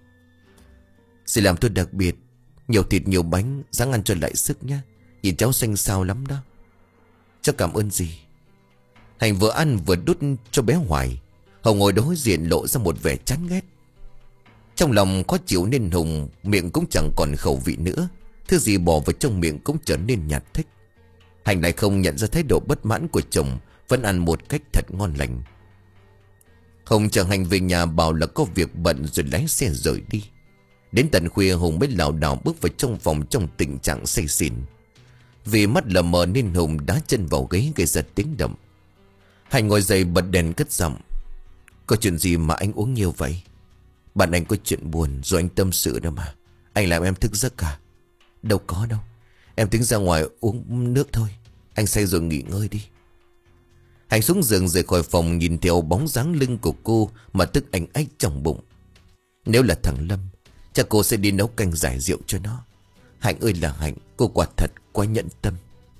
Dì làm tôi đặc biệt, nhiều thịt nhiều bánh, ráng ăn cho lại sức nhé. Nhìn cháu xanh xao lắm đó. Cháu cảm ơn dì. Hạnh vừa ăn vừa đút cho bé Hoài. Hồng ngồi đối diện lộ ra một vẻ chán ghét. Trong lòng khó chịu nên Hùng miệng cũng chẳng còn khẩu vị nữa. Thứ gì bỏ vào trong miệng cũng trở nên nhạt thích. Hạnh lại không nhận ra thái độ bất mãn của chồng, vẫn ăn một cách thật ngon lành. Hùng chở Hạnh về nhà bảo là có việc bận rồi lái xe rời đi. Đến tận khuya Hùng mới lảo đảo bước vào trong phòng trong tình trạng say xỉn. Vì mắt lờ mờ nên Hùng đá chân vào ghế gây ra tiếng động. Hạnh ngồi dậy bật đèn cất giọng: Có chuyện gì mà anh uống nhiều vậy? Bạn anh có chuyện buồn rồi anh tâm sự đâu mà. Anh làm em thức giấc cả. Đâu có đâu. Em tính ra ngoài uống nước thôi. Anh say rồi nghỉ ngơi đi. Hạnh xuống giường rời khỏi phòng, nhìn theo bóng dáng lưng của cô mà tức anh ách trong bụng. Nếu là thằng Lâm, chắc cô sẽ đi nấu canh giải rượu cho nó. Hạnh ơi là Hạnh, cô quả thật quá nhẫn tâm.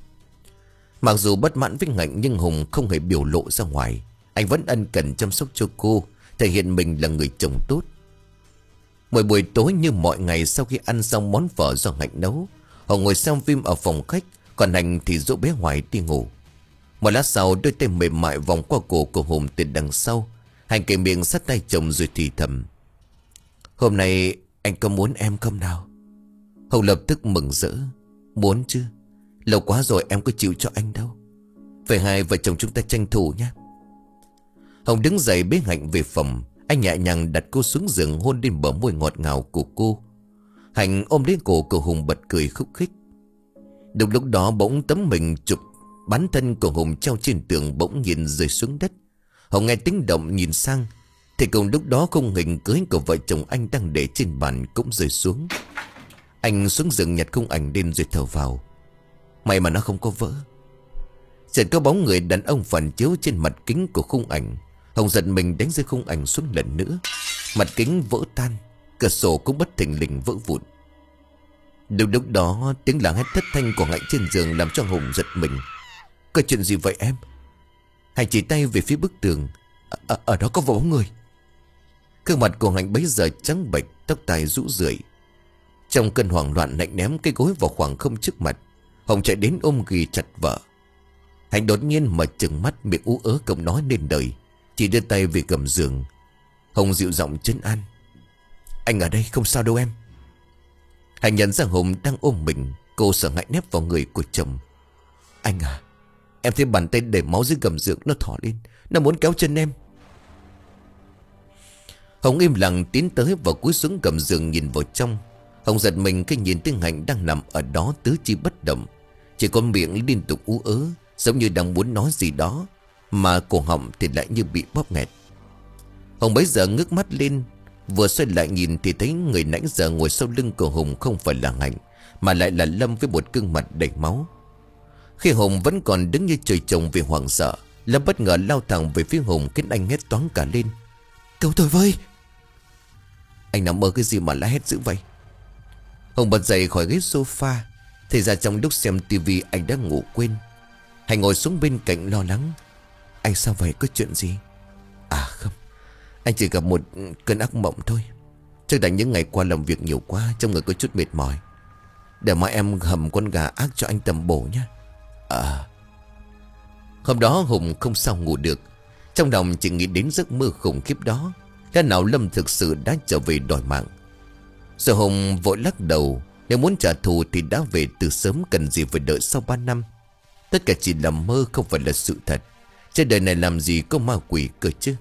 Mặc dù bất mãn với Hạnh nhưng Hùng không hề biểu lộ ra ngoài. Anh vẫn ân cần chăm sóc cho cô, thể hiện mình là người chồng tốt. Mỗi buổi tối như mọi ngày, sau khi ăn xong món phở do Hạnh nấu, Hùng ngồi xem phim ở phòng khách, còn Hạnh thì dỗ bé Hoài đi ngủ. Một lát sau, đôi tay mềm mại vòng qua cổ của Hùng từ đằng sau. Hạnh kề miệng sát tay chồng rồi thì thầm: Hôm nay anh có muốn em không nào? Hùng lập tức mừng rỡ: Muốn chứ. Lâu quá rồi em có chịu cho anh đâu. Vậy hai vợ chồng chúng ta tranh thủ nhé. Hùng đứng dậy bế Hạnh về phòng. Anh nhẹ nhàng đặt cô xuống giường, hôn lên bờ môi ngọt ngào của cô. Hạnh ôm lấy cổ của Hùng bật cười khúc khích. Đúng lúc đó bỗng tấm mình chụp bắn thân của Hùng treo trên tường bỗng nhìn rơi xuống đất. Hùng nghe tiếng động nhìn sang, thì cùng lúc đó khung hình cưới của vợ chồng anh đang để trên bàn cũng rơi xuống. Anh xuống giường nhặt khung ảnh lên rồi thở vào. May mà nó không có vỡ. Chợt có bóng người đàn ông phản chiếu trên mặt kính của khung ảnh. Hùng giật mình đánh rơi khung ảnh xuống lần nữa. Mặt kính vỡ tan, cửa sổ cũng bất thình lình vỡ vụn. Đúng lúc đó tiếng la hét thất thanh của Hạnh trên giường làm cho Hùng giật mình. Có chuyện gì vậy em? Hạnh chỉ tay về phía bức tường. Ở, ở đó có bóng người. Gương mặt của Hạnh bấy giờ trắng bệch, tóc tai rũ rượi. Trong cơn hoảng loạn, Hạnh ném cái gối vào khoảng không trước mặt. Hùng chạy đến ôm ghì chặt vợ. Hạnh đột nhiên mở trừng mắt, miệng ú ớ không nói nên lời, chỉ đưa tay về gầm giường. Hùng dịu giọng trấn an. Anh ở đây không sao đâu em. Hạnh nhận ra Hùng đang ôm mình. Cô sợ hãi nép vào người của chồng. Anh à, em thấy bàn tay để máu dưới gầm giường nó thỏ lên, nó muốn kéo chân em. Hùng im lặng tiến tới và cúi xuống gầm giường nhìn vào trong. Hùng giật mình khi nhìn thấy Hạnh đang nằm ở đó tứ chi bất động, chỉ có miệng liên tục ú ớ, giống như đang muốn nói gì đó, mà cổ họng thì lại như bị bóp nghẹt. Hùng bấy giờ ngước mắt lên, vừa xoay lại nhìn thì thấy người nãy giờ ngồi sau lưng của Hùng không phải là Hạnh, mà lại là Lâm với một gương mặt đầy máu. Khi Hùng vẫn còn đứng như trời trồng vì hoảng sợ, Lâm bất ngờ lao thẳng về phía Hùng khiến anh hét toáng cả lên. Cứu tôi với! Anh nằm mơ cái gì mà la hét dữ vậy? Hùng bật dậy khỏi ghế sofa. Thì ra trong lúc xem tivi anh đã ngủ quên. Hạnh ngồi xuống bên cạnh lo lắng. Anh sao vậy, có chuyện gì? À không, anh chỉ gặp một cơn ác mộng thôi. Chắc là những ngày qua làm việc nhiều quá, trong người có chút mệt mỏi. Để mai em hầm con gà ác cho anh tầm bổ nhé. À. Hôm đó Hùng không sao ngủ được. Trong lòng chỉ nghĩ đến giấc mơ khủng khiếp đó. Lẽ nào Lâm thực sự đã trở về đòi mạng? Rồi Hùng vội lắc đầu. Nếu muốn trả thù thì đã về từ sớm, cần gì phải đợi sau ba năm. Tất cả chỉ là mơ, không phải là sự thật. Trên đời này làm gì có ma quỷ cơ chứ.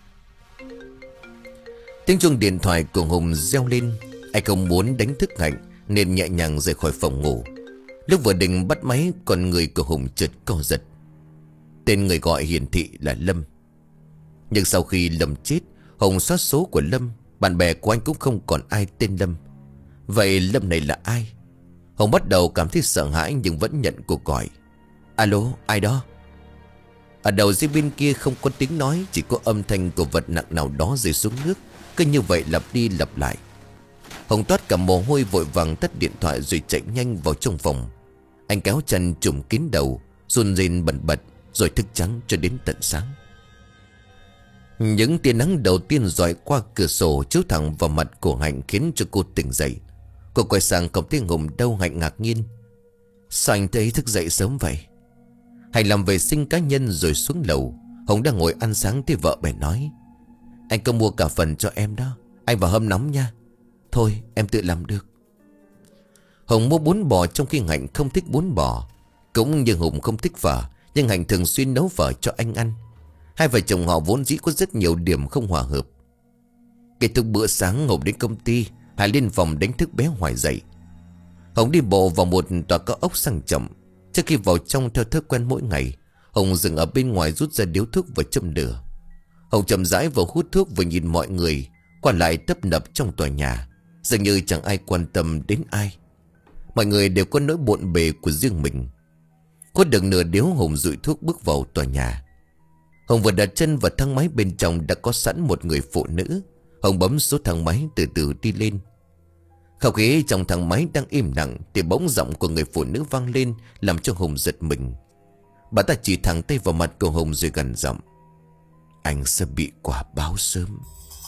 Tiếng chuông điện thoại của Hùng reo lên. Anh không muốn đánh thức Hạnh nên nhẹ nhàng rời khỏi phòng ngủ. Lúc vừa định bắt máy, con người của Hùng chợt co giật. Tên người gọi hiển thị là Lâm. Nhưng sau khi Lâm chết, Hùng xóa số của Lâm. Bạn bè của anh cũng không còn ai tên Lâm. Vậy Lâm này là ai? Hùng bắt đầu cảm thấy sợ hãi nhưng vẫn nhận cuộc gọi. Alo, ai đó? Ở đầu dây bên kia không có tiếng nói, chỉ có âm thanh của vật nặng nào đó rơi xuống nước. Cứ như vậy lặp đi lặp lại. Hùng toát cả mồ hôi, vội vàng tắt điện thoại rồi chạy nhanh vào trong phòng. Anh kéo chân trùm kín đầu, run rên bần bật, rồi thức trắng cho đến tận sáng. Những tia nắng đầu tiên rọi qua cửa sổ chiếu thẳng vào mặt của Hạnh khiến cho cô tỉnh dậy. Cô quay sang không thấy Hùng đâu. Hạnh ngạc nhiên. Sao anh thấy thức dậy sớm vậy? Hạnh làm vệ sinh cá nhân rồi xuống lầu. Hùng đang ngồi ăn sáng thì vợ bèn nói. Anh có mua cả phần cho em đó, anh vào hâm nóng nha. Thôi em tự làm được. Hùng mua bún bò trong khi Hạnh không thích bún bò. Cũng như Hùng không thích phở, nhưng Hạnh thường xuyên nấu phở cho anh ăn. Hai vợ chồng họ vốn dĩ có rất nhiều điểm không hòa hợp. Kết thúc bữa sáng Hùng đến công ty, Hải lên phòng đánh thức bé Hoài dậy. Hùng đi bộ vào một tòa cao ốc sang trọng. Trước khi vào trong theo thói quen mỗi ngày, Hùng dừng ở bên ngoài rút ra điếu thuốc và châm lửa. Hùng chậm rãi vào hút thuốc và nhìn mọi người qua lại tấp nập trong tòa nhà. Dường như chẳng ai quan tâm đến ai. Mọi người đều có nỗi bộn bề của riêng mình. Hút được nửa điếu, Hùng dụi thuốc bước vào tòa nhà. Hùng vừa đặt chân vào thang máy, bên trong đã có sẵn một người phụ nữ. Hùng bấm số thang máy từ từ đi lên. Không khí trong thang máy đang im lặng thì bỗng giọng của người phụ nữ vang lên, làm cho Hùng giật mình. Bà ta chỉ thẳng tay vào mặt của Hùng rồi gằn giọng. Anh sẽ bị quả báo sớm.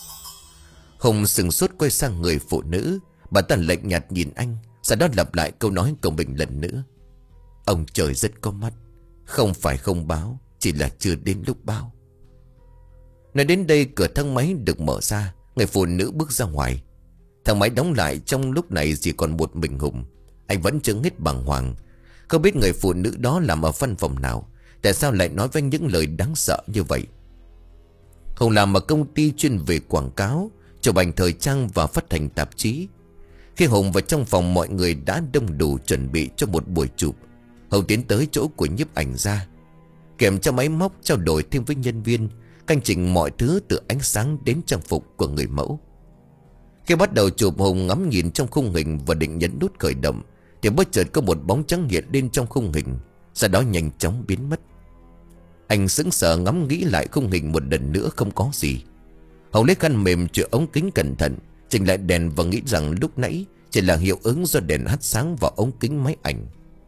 Hùng sừng sốt quay sang người phụ nữ. Bà ta lạnh nhạt nhìn anh, sau đó lặp lại câu nói của mình lần nữa. Ông trời rất có mắt, không phải không báo, chỉ là chưa đến lúc báo. Nói đến đây, cửa thang máy được mở ra. Người phụ nữ bước ra ngoài. Thang máy đóng lại. Trong lúc này chỉ còn một mình Hùng. Anh vẫn chưa hết bàng hoàng. Không biết người phụ nữ đó làm ở văn phòng nào, tại sao lại nói với những lời đáng sợ như vậy. Hùng làm ở công ty chuyên về quảng cáo, chụp ảnh thời trang và phát hành tạp chí. Khi Hùng vào trong phòng, mọi người đã đông đủ chuẩn bị cho một buổi chụp. Hùng tiến tới chỗ của nhiếp ảnh gia, kèm cho máy móc, trao đổi thêm với nhân viên, canh chỉnh mọi thứ từ ánh sáng đến trang phục của người mẫu. Khi bắt đầu chụp, Hùng ngắm nhìn trong khung hình và định nhấn nút khởi động thì bất chợt có một bóng trắng hiện lên trong khung hình, sau đó nhanh chóng biến mất. Anh sững sờ ngắm nghĩ lại khung hình một lần nữa, không có gì. Hùng lấy khăn mềm chữa ống kính cẩn thận, chỉnh lại đèn và nghĩ rằng lúc nãy chỉ là hiệu ứng do đèn hắt sáng vào ống kính máy ảnh.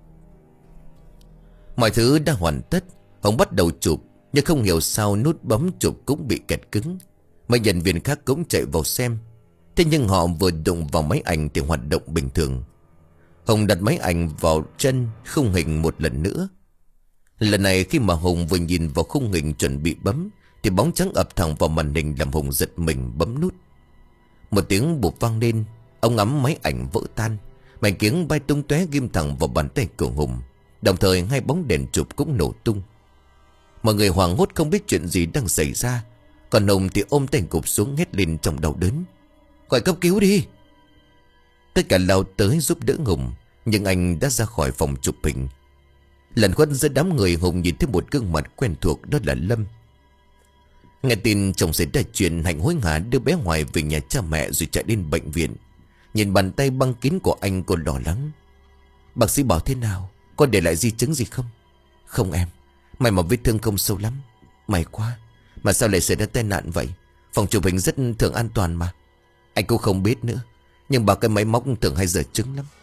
Mọi thứ đã hoàn tất. Hồng bắt đầu chụp, nhưng không hiểu sao nút bấm chụp cũng bị kẹt cứng. Mấy nhân viên khác cũng chạy vào xem. Thế nhưng họ vừa đụng vào máy ảnh thì hoạt động bình thường. Hồng đặt máy ảnh vào chân khung hình một lần nữa. Lần này khi mà Hồng vừa nhìn vào khung hình chuẩn bị bấm thì bóng trắng ập thẳng vào màn hình làm Hồng giật mình bấm nút. Một tiếng bụp vang lên, ống ngắm máy ảnh vỡ tan, mảnh kiếng bay tung tóe ghim thẳng vào bàn tay của Hùng. Đồng thời hai bóng đèn chụp cũng nổ tung. Mọi người hoảng hốt không biết chuyện gì đang xảy ra. Còn Hùng thì ôm tay gục xuống hét lên trong đau đớn: "Gọi cấp cứu đi!" Tất cả lao tới giúp đỡ Hùng, nhưng anh đã ra khỏi phòng chụp hình. Lần khuất giữa đám người, Hùng nhìn thấy một gương mặt quen thuộc, đó là Lâm. Nghe tin chồng xảy ra chuyện, Hạnh hối hả đưa bé Hoài về nhà cha mẹ rồi chạy đến bệnh viện. Nhìn bàn tay băng kín của anh, cô lo lắng: "Bác sĩ bảo thế nào? Có để lại di chứng gì không?" "Không em, may mà vết thương không sâu lắm." "May quá. Mà sao lại xảy ra tai nạn vậy? Phòng chụp hình rất thường an toàn mà." "Anh cũng không biết nữa, nhưng bảo cái máy móc thường hay dở chứng lắm."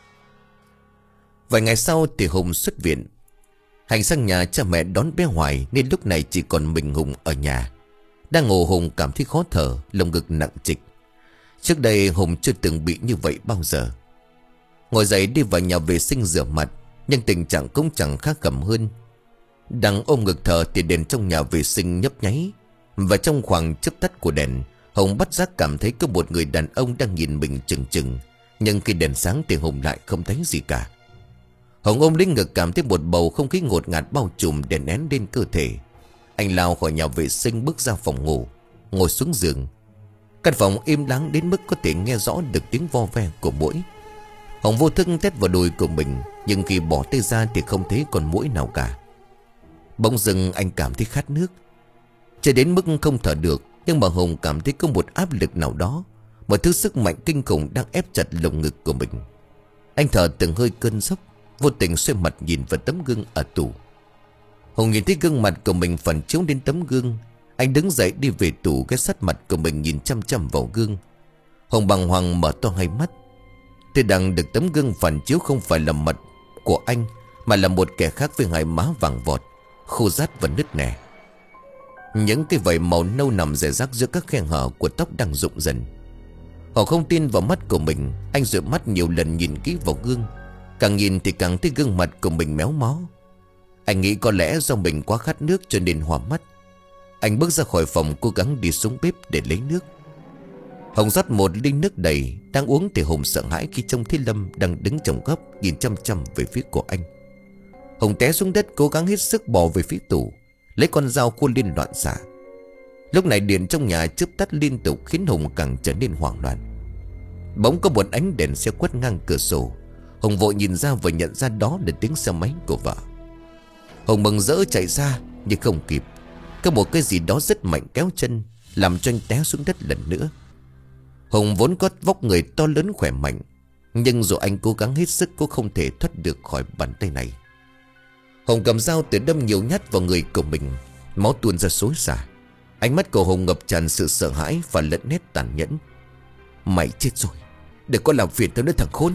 Vài ngày sau thì Hùng xuất viện. Hạnh sang nhà cha mẹ đón bé Hoài, nên lúc này chỉ còn mình Hùng ở nhà. Đang ngủ, Hùng cảm thấy khó thở, lồng ngực nặng trịch. Trước đây Hùng chưa từng bị như vậy bao giờ. Ngồi dậy đi vào nhà vệ sinh rửa mặt, nhưng tình trạng cũng chẳng khác gầm hơn. Đang ôm ngực thở thì đèn trong nhà vệ sinh nhấp nháy. Và trong khoảng chớp tắt của đèn, Hùng bất giác cảm thấy có một người đàn ông đang nhìn mình chừng chừng. Nhưng khi đèn sáng thì Hùng lại không thấy gì cả. Hùng ôm lấy ngực, cảm thấy một bầu không khí ngột ngạt bao trùm đè nén lên cơ thể. Anh lao khỏi nhà vệ sinh bước ra phòng ngủ, ngồi xuống giường. Căn phòng im lặng đến mức có thể nghe rõ được tiếng vo ve của muỗi. Hùng vô thức tét vào đùi của mình, nhưng khi bỏ tay ra thì không thấy con muỗi nào cả. Bỗng dưng anh cảm thấy khát nước. Cho đến mức không thở được, nhưng mà Hùng cảm thấy có một áp lực nào đó, một thứ sức mạnh kinh khủng đang ép chặt lồng ngực của mình. Anh thở từng hơi cơn dốc, vô tình xoay mặt nhìn vào tấm gương ở tủ. Hùng nhìn thấy gương mặt của mình phản chiếu lên tấm gương. Anh đứng dậy đi về tủ, cái sát mặt của mình nhìn chăm chăm vào gương. Hùng bàng hoàng mở to hai mắt. Thế đằng được tấm gương phản chiếu không phải là mặt của anh, mà là một kẻ khác với hai má vàng vọt, khô rát và nứt nẻ. Những cái vảy màu nâu nằm rải rác giữa các khe hở của tóc đang rụng dần. Họ không tin vào mắt của mình. Anh dụi mắt nhiều lần nhìn kỹ vào gương. Càng nhìn thì càng thấy gương mặt của mình méo mó. Anh nghĩ có lẽ do mình quá khát nước cho nên hoa mắt. Anh bước ra khỏi phòng, cố gắng đi xuống bếp để lấy nước. Hồng rót một ly nước đầy. Đang uống thì Hùng sợ hãi khi trông thấy Lâm đang đứng trong góc nhìn chăm chăm về phía của anh. Hùng té xuống đất, cố gắng hết sức bò về phía tủ, lấy con dao khua lên loạn xạ. Lúc này điện trong nhà chớp tắt liên tục khiến Hùng càng trở nên hoảng loạn. Bỗng có một ánh đèn xe quét ngang cửa sổ. Hùng vội nhìn ra và nhận ra đó là tiếng xe máy của vợ. Hùng mừng rỡ chạy ra, nhưng không kịp. Có một cái gì đó rất mạnh kéo chân, làm cho anh té xuống đất lần nữa. Hùng vốn có vóc người to lớn khỏe mạnh, nhưng dù anh cố gắng hết sức cũng không thể thoát được khỏi bàn tay này. Hùng cầm dao tự đâm nhiều nhát vào người của mình, máu tuôn ra xối xả. Ánh mắt của Hùng ngập tràn sự sợ hãi và lẫn nét tàn nhẫn. "Mày chết rồi, đừng có làm phiền tao nữa thằng khốn."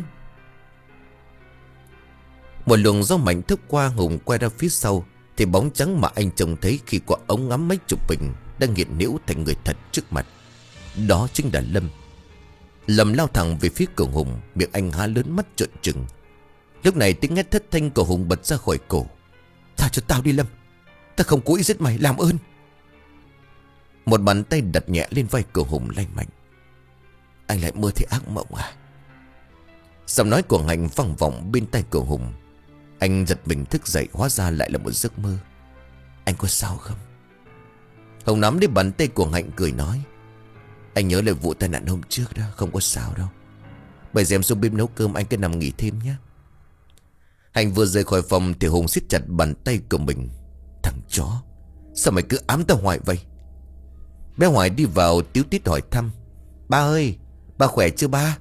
Một luồng gió mạnh thốc qua. Hùng quay ra phía sau thì bóng trắng mà anh trông thấy khi qua ống ngắm máy chụp hình đang hiện hữu thành người thật trước mặt. Đó chính là Lâm. Lâm lao thẳng về phía của Hùng, miệng anh há lớn mắt trợn trừng. Lúc này tiếng hét thất thanh của Hùng bật ra khỏi cổ: "Tha cho tao đi Lâm, tao không cố ý giết mày, làm ơn." Một bàn tay đặt nhẹ lên vai của Hùng lanh mạnh: "Anh lại mơ thấy ác mộng à?" Giọng nói của Hạnh vang vọng bên tai của Hùng. Anh giật mình thức dậy, hóa ra lại là một giấc mơ. "Anh có sao không?" Hùng nắm lấy bàn tay của Hạnh cười nói: "Anh nhớ lại vụ tai nạn hôm trước đó, không có sao đâu. Bây giờ em xuống bếp nấu cơm, anh cứ nằm nghỉ thêm nhé." Hạnh vừa rời khỏi phòng thì Hùng siết chặt bàn tay của mình: "Thằng chó, sao mày cứ ám tao hoài vậy?" Bé Hoài đi vào tíu tít hỏi thăm: "Ba ơi, ba khỏe chưa ba?"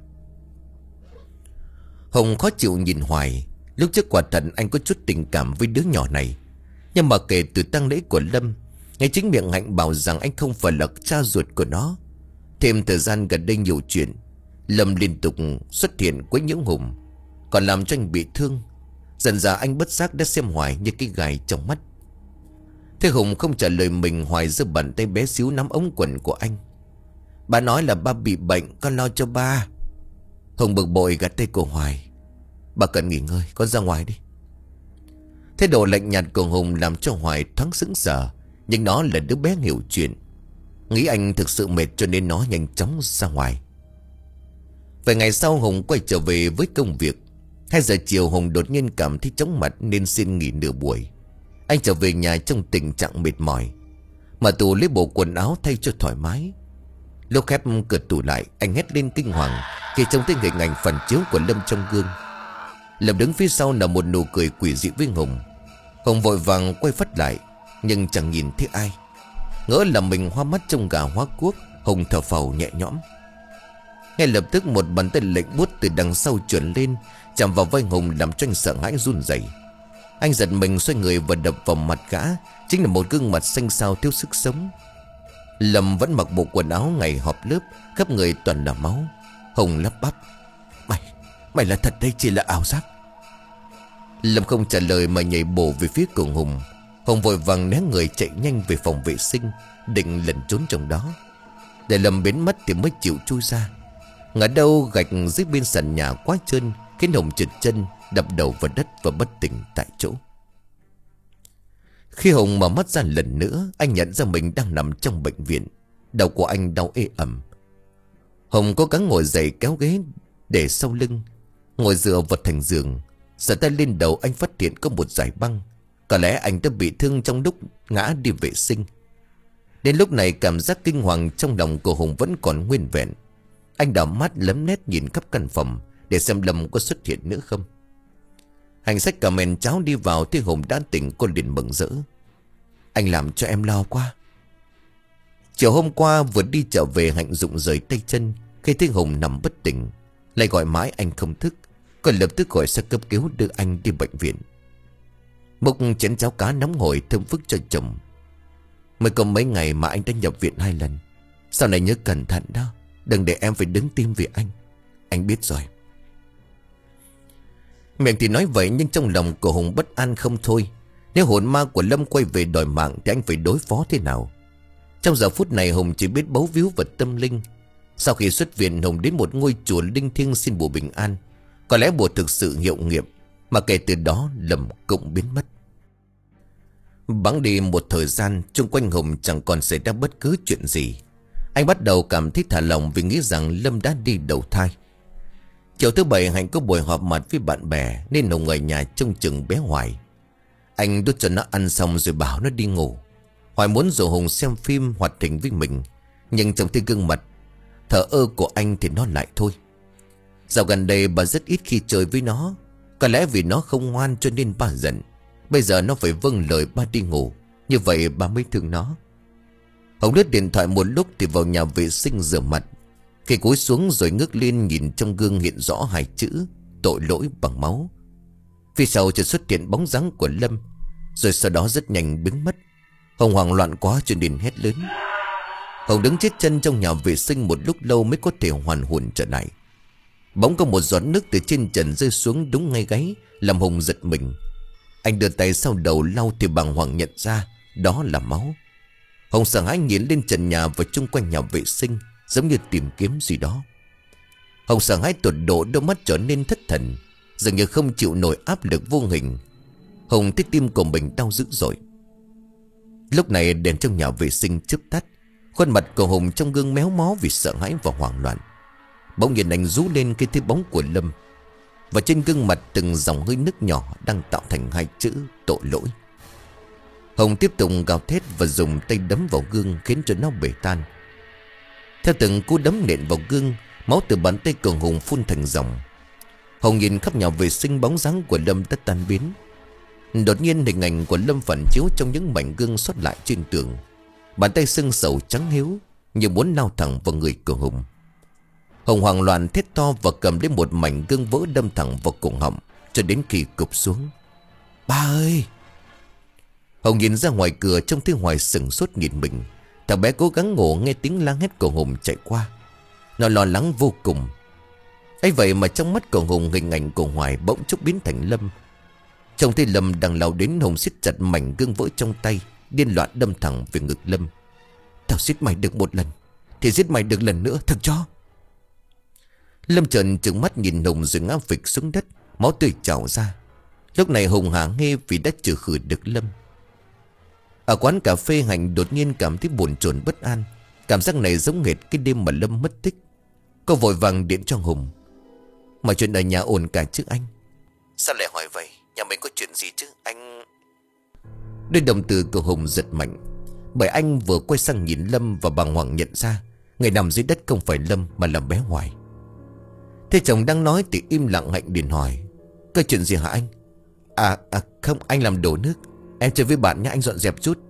Hùng khó chịu nhìn Hoài. Lúc trước quả thật anh có chút tình cảm với đứa nhỏ này, nhưng mà kể từ tang lễ của Lâm, ngay chính miệng Hạnh bảo rằng anh không phải là cha ruột của nó. Thêm thời gian gần đây nhiều chuyện, Lâm liên tục xuất hiện quấy nhiễu Hùng, còn làm cho anh bị thương. Dần dà anh bất giác đã xem Hoài như cái gai trong mắt. Thế Hùng không trả lời mình, Hoài giơ bàn tay bé xíu nắm ống quần của anh. Ba nói là ba bị bệnh, con lo cho ba. Hùng bực bội gạt tay của Hoài. Ba cần nghỉ ngơi, con ra ngoài đi. Thế độ lạnh nhạt của Hùng làm cho Hoài thoáng sững sờ, nhưng nó là đứa bé hiểu chuyện. Nghĩ anh thực sự mệt cho nên nó nhanh chóng ra ngoài. Vài ngày sau Hùng quay trở về với công việc. Hai giờ chiều Hùng đột nhiên cảm thấy chóng mặt nên xin nghỉ nửa buổi. Anh trở về nhà trong tình trạng mệt mỏi, mà tủ lấy bộ quần áo thay cho thoải mái. Lúc khép cửa tủ lại, anh hét lên kinh hoàng khi trông thấy hình ảnh phản chiếu của Lâm trong gương. Lâm đứng phía sau là một nụ cười quỷ dị với Hùng. Hùng vội vàng quay phắt lại, nhưng chẳng nhìn thấy ai. Ngỡ là mình hoa mắt trong gà hóa cuốc, Hùng thở phào nhẹ nhõm. Ngay lập tức một bàn tay lạnh buốt từ đằng sau trườn lên, chạm vào vai Hùng làm cho anh sợ hãi run rẩy. Anh giật mình xoay người và đập vào mặt gã, chính là một gương mặt xanh xao thiếu sức sống. Lâm vẫn mặc bộ quần áo ngày họp lớp, khắp người toàn là máu. Hùng lắp bắp: Mày, mày là thật đây chỉ là ảo giác. Lâm không trả lời mà nhảy bổ về phía của Hùng. Hùng vội vàng né người chạy nhanh về phòng vệ sinh, định lẩn trốn trong đó. Để Lâm biến mất thì mới chịu chui ra. Ngã đâu gạch dưới bên sàn nhà quá trơn, khiến Hùng trượt chân, đập đầu vào đất và bất tỉnh tại chỗ. Khi Hùng mở mắt ra lần nữa, anh nhận ra mình đang nằm trong bệnh viện. Đầu của anh đau ê ẩm. Hùng cố gắng ngồi dậy kéo ghế để sau lưng, ngồi dựa vật thành giường. Sờ tay lên đầu, anh phát hiện có một dải băng. Có lẽ anh đã bị thương trong lúc ngã đi vệ sinh. Đến lúc này cảm giác kinh hoàng trong lòng của Hùng vẫn còn nguyên vẹn. Anh đảo mắt lấm nét nhìn khắp căn phòng để xem Lâm có xuất hiện nữa không. Hành xách cả mền cháo đi vào thì Hùng đã tỉnh, cô liền mừng rỡ: Anh làm cho em lo quá. Chiều hôm qua vừa đi chợ về, Hạnh rụng rời tay chân khi thấy Hùng nằm bất tỉnh. Lại gọi mãi anh không thức, cô lập tức gọi xe cấp cứu đưa anh đi bệnh viện. Múc chén cháo cá nóng hổi thơm phức cho chồng: Mới có mấy ngày mà anh đã nhập viện hai lần. Sau này nhớ cẩn thận đó, đừng để em phải đứng tim vì anh. Anh biết rồi. Miệng thì nói vậy nhưng trong lòng của Hùng bất an không thôi. Nếu hồn ma của Lâm quay về đòi mạng thì anh phải đối phó thế nào? Trong giờ phút này Hùng chỉ biết bấu víu vật tâm linh. Sau khi xuất viện, Hùng đến một ngôi chùa linh thiêng xin bùa bình an. Có lẽ bùa thực sự hiệu nghiệm, mà kể từ đó Lâm cũng biến mất. Bẵng đi một thời gian, chung quanh Hùng chẳng còn xảy ra bất cứ chuyện gì. Anh bắt đầu cảm thấy thả lòng vì nghĩ rằng Lâm đã đi đầu thai. Chiều thứ bảy, Hạnh có buổi họp mặt với bạn bè nên Hùng ở nhà trông chừng bé Hoài. Anh đút cho nó ăn xong rồi bảo nó đi ngủ. Hoài muốn dỗ Hùng xem phim hoạt hình với mình, nhưng trong thấy gương mặt thờ ơ của anh thì nó lại thôi. Dạo gần đây bà rất ít khi chơi với nó. Có lẽ vì nó không ngoan cho nên bà giận. Bây giờ nó phải vâng lời ba đi ngủ, như vậy bà mới thương nó. Hùng lướt điện thoại một lúc thì vào nhà vệ sinh rửa mặt. Khi cúi xuống rồi ngước lên nhìn trong gương hiện rõ hai chữ tội lỗi bằng máu. Phía sau chợt xuất hiện bóng dáng của Lâm, rồi sau đó rất nhanh biến mất. Hùng hoảng loạn quá cho nên hét lớn. Hùng đứng chết chân trong nhà vệ sinh một lúc lâu mới có thể hoàn hồn trở lại. Bỗng có một giọt nước từ trên trần rơi xuống đúng ngay gáy, làm Hùng giật mình. Anh đưa tay sau đầu lau thì bàng hoàng nhận ra đó là máu. Hùng sợ hãi nhìn lên trần nhà và chung quanh nhà vệ sinh, giống như tìm kiếm gì đó. Hùng sợ hãi tột độ, đôi mắt trở nên thất thần, dường như không chịu nổi áp lực vô hình. Hùng thấy tim của mình đau dữ dội. Lúc này đèn trong nhà vệ sinh chớp tắt. Khuôn mặt của Hùng trong gương méo mó vì sợ hãi và hoảng loạn. Bỗng nhiên anh rú lên khi thấy bóng của Lâm, và trên gương mặt từng dòng hơi nước nhỏ đang tạo thành hai chữ tội lỗi. Hùng tiếp tục gào thét và dùng tay đấm vào gương khiến cho nó bể tan. Theo từng cú đấm nện vào gương, máu từ bàn tay của Hùng phun thành dòng. Hùng nhìn khắp nhà vệ sinh, bóng dáng của Lâm đã tan biến. Đột nhiên hình ảnh của Lâm phản chiếu trong những mảnh gương sót lại trên tường. Bàn tay sưng sầu trắng hiếu như muốn lao thẳng vào người của Hùng. Hùng hoảng loạn thét to và cầm lấy một mảnh gương vỡ đâm thẳng vào cổ họng cho đến khi gục xuống. Ba ơi! Hùng nhìn ra ngoài cửa, trông thấy Hoài sừng sốt nhìn mình. Thằng bé cố gắng ngủ nghe tiếng la hét của Hùng chạy qua. Nó lo lắng vô cùng. ấy vậy mà trong mắt của Hùng, hình ảnh của Hoài bỗng chốc biến thành Lâm. Trông thấy Lâm đang lao đến, Hùng siết chặt mảnh gương vỡ trong tay, điên loạn đâm thẳng về ngực Lâm. Tao giết mày được một lần thì giết mày được lần nữa, thật cho. Lâm trợn trừng mắt nhìn Hùng rồi ngã phịch xuống đất, máu tươi trào ra. Lúc này Hùng hả hê vì đã trừ khử được Lâm. Ở quán cà phê, Hạnh đột nhiên cảm thấy buồn chồn bất an. Cảm giác này giống hệt cái đêm mà Lâm mất tích. Cô vội vàng điện cho Hùng. Mọi chuyện ở nhà ổn cả chứ anh? Sao lại hỏi vậy? Nhà mình có chuyện gì chứ anh? Đôi đồng tử của Hùng giật mạnh, bởi anh vừa quay sang nhìn Lâm và bàng hoàng nhận ra người nằm dưới đất không phải Lâm mà là bé Hoài. Thế chồng đang nói thì im lặng. Hạnh liền hỏi: có chuyện gì hả anh? À, à không, anh làm đổ nước. Em chơi với bạn nhé, anh dọn dẹp chút.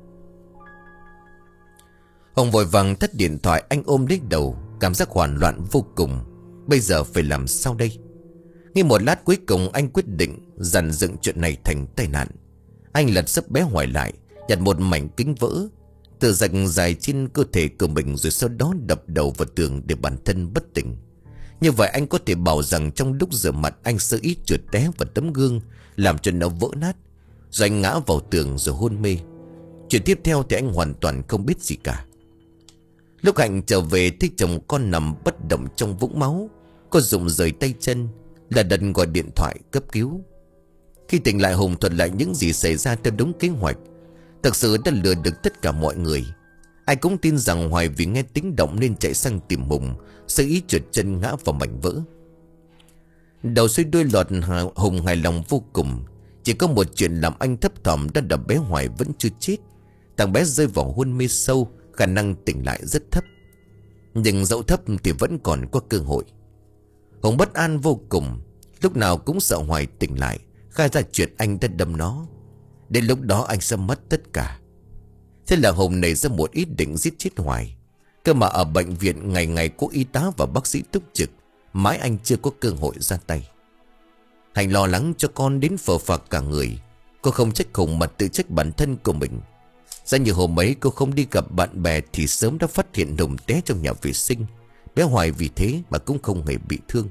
Hùng vội vàng tắt điện thoại. Anh ôm lấy đầu, cảm giác hoảng loạn vô cùng. Bây giờ phải làm sao đây? Ngay một lát cuối cùng anh quyết định dàn dựng chuyện này thành tai nạn. Anh lật sấp bé Hoài lại, nhặt một mảnh kính vỡ từ rạch dài trên cơ thể của mình, rồi sau đó đập đầu vào tường để bản thân bất tỉnh. Như vậy anh có thể bảo rằng trong lúc rửa mặt anh sơ ý trượt té vào tấm gương, làm cho nó vỡ nát, rồi anh ngã vào tường rồi hôn mê. Chuyện tiếp theo thì anh hoàn toàn không biết gì cả. Lúc Hạnh trở về thấy chồng con nằm bất động trong vũng máu. Cô rụng rời tay chân, là đật gọi điện thoại cấp cứu. Khi tỉnh lại, Hùng thuật lại những gì xảy ra theo đúng kế hoạch. Thực sự đã lừa được tất cả mọi người. Ai cũng tin rằng Hoài vì nghe tiếng động nên chạy sang tìm Hùng, sơ ý trượt chân ngã vào mảnh vỡ. Đầu xuôi đuôi lọt, Hùng hài lòng vô cùng. Chỉ có một chuyện làm anh thấp thỏm, đó là bé Hoài vẫn chưa chết. Thằng bé rơi vào hôn mê sâu, khả năng tỉnh lại rất thấp. Nhưng dẫu thấp thì vẫn còn có cơ hội. Hùng bất an vô cùng, lúc nào cũng sợ Hoài tỉnh lại khai ra chuyện anh đã đâm nó. Đến lúc đó anh sẽ mất tất cả. Thế là Hùng nảy ra một ý định giết chết Hoài. Cơ mà ở bệnh viện ngày ngày có y tá và bác sĩ túc trực, mãi anh chưa có cơ hội ra tay. Hạnh lo lắng cho con đến phờ phạc cả người. Cô không trách Hùng mà tự trách bản thân của mình. Ra như hôm ấy cô không đi gặp bạn bè thì sớm đã phát hiện Hùng té trong nhà vệ sinh. Bé Hoài vì thế mà cũng không hề bị thương.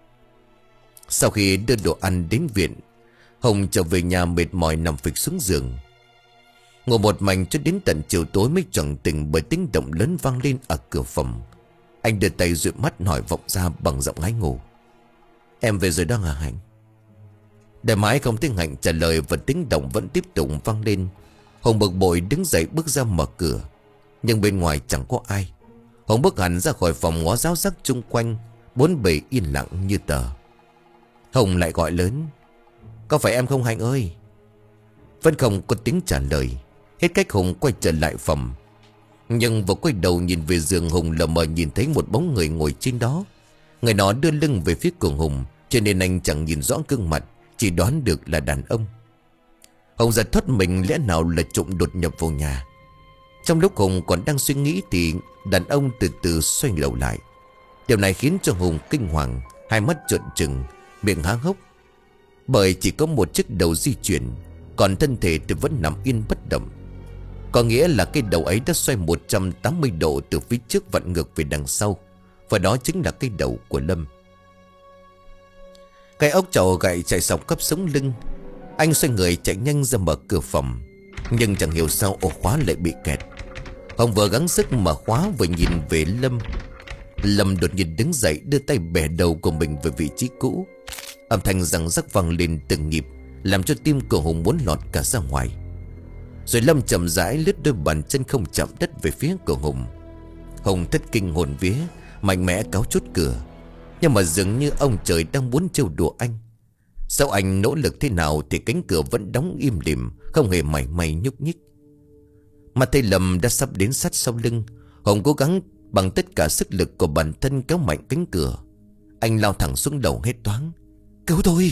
Sau khi đưa đồ ăn đến viện, Hùng trở về nhà mệt mỏi nằm phịch xuống giường. Ngồi một mình cho đến tận chiều tối mới choàng tỉnh bởi tiếng động lớn vang lên ở cửa phòng. Anh đưa tay dụi mắt hỏi vọng ra bằng giọng ngái ngủ: em về rồi đó hả Hạnh? Để mãi không tiếng Hạnh trả lời và tiếng động vẫn tiếp tục vang lên. Hùng bực bội đứng dậy bước ra mở cửa, nhưng bên ngoài chẳng có ai. Hùng bước hẳn ra khỏi phòng, ngó ráo rắc chung quanh, bốn bề yên lặng như tờ. Hùng lại gọi lớn: có phải em không Hạnh ơi? Vẫn không có tiếng trả lời. Hết cách Hùng quay trở lại phòng. Nhưng vừa quay đầu nhìn về giường, Hùng lờ mờ nhìn thấy một bóng người ngồi trên đó. Người đó đưa lưng về phía của Hùng, cho nên anh chẳng nhìn rõ gương mặt, chỉ đoán được là đàn ông. Hùng giật thoát mình, lẽ nào là trộm đột nhập vào nhà. Trong lúc Hùng còn đang suy nghĩ thì đàn ông từ từ xoay đầu lại. Điều này khiến cho Hùng kinh hoàng, hai mắt trợn trừng, miệng há hốc. Bởi chỉ có một chiếc đầu di chuyển, còn thân thể thì vẫn nằm yên bất động. Có nghĩa là cái đầu ấy đã xoay một trăm tám mươi độ từ phía trước vặn ngược về đằng sau. Và đó chính là cái đầu của Lâm. Cái ốc trầu gậy chạy sọc khắp sống lưng. Anh xoay người chạy nhanh ra mở cửa phòng, nhưng chẳng hiểu sao ổ khóa lại bị kẹt. Hồng vừa gắng sức mở khóa vừa nhìn về Lâm. Lâm đột nhiên đứng dậy, đưa tay bẻ đầu của mình về vị trí cũ. Âm thanh răng rắc vang lên từng nhịp, làm cho tim của Hùng muốn lọt cả ra ngoài. Rồi Lâm chậm rãi lướt đôi bàn chân không chạm đất về phía của Hùng. Hùng thất kinh hồn vía, mạnh mẽ cáu chốt cửa. Nhưng mà dường như ông trời đang muốn trêu đùa anh. Sau anh nỗ lực thế nào thì cánh cửa vẫn đóng im lìm, không hề mảy may nhúc nhích. Mà thấy Lâm đã sắp đến sát sau lưng, Hùng cố gắng bằng tất cả sức lực của bản thân kéo mạnh cánh cửa. Anh lao thẳng xuống đầu hết toáng: cứu tôi!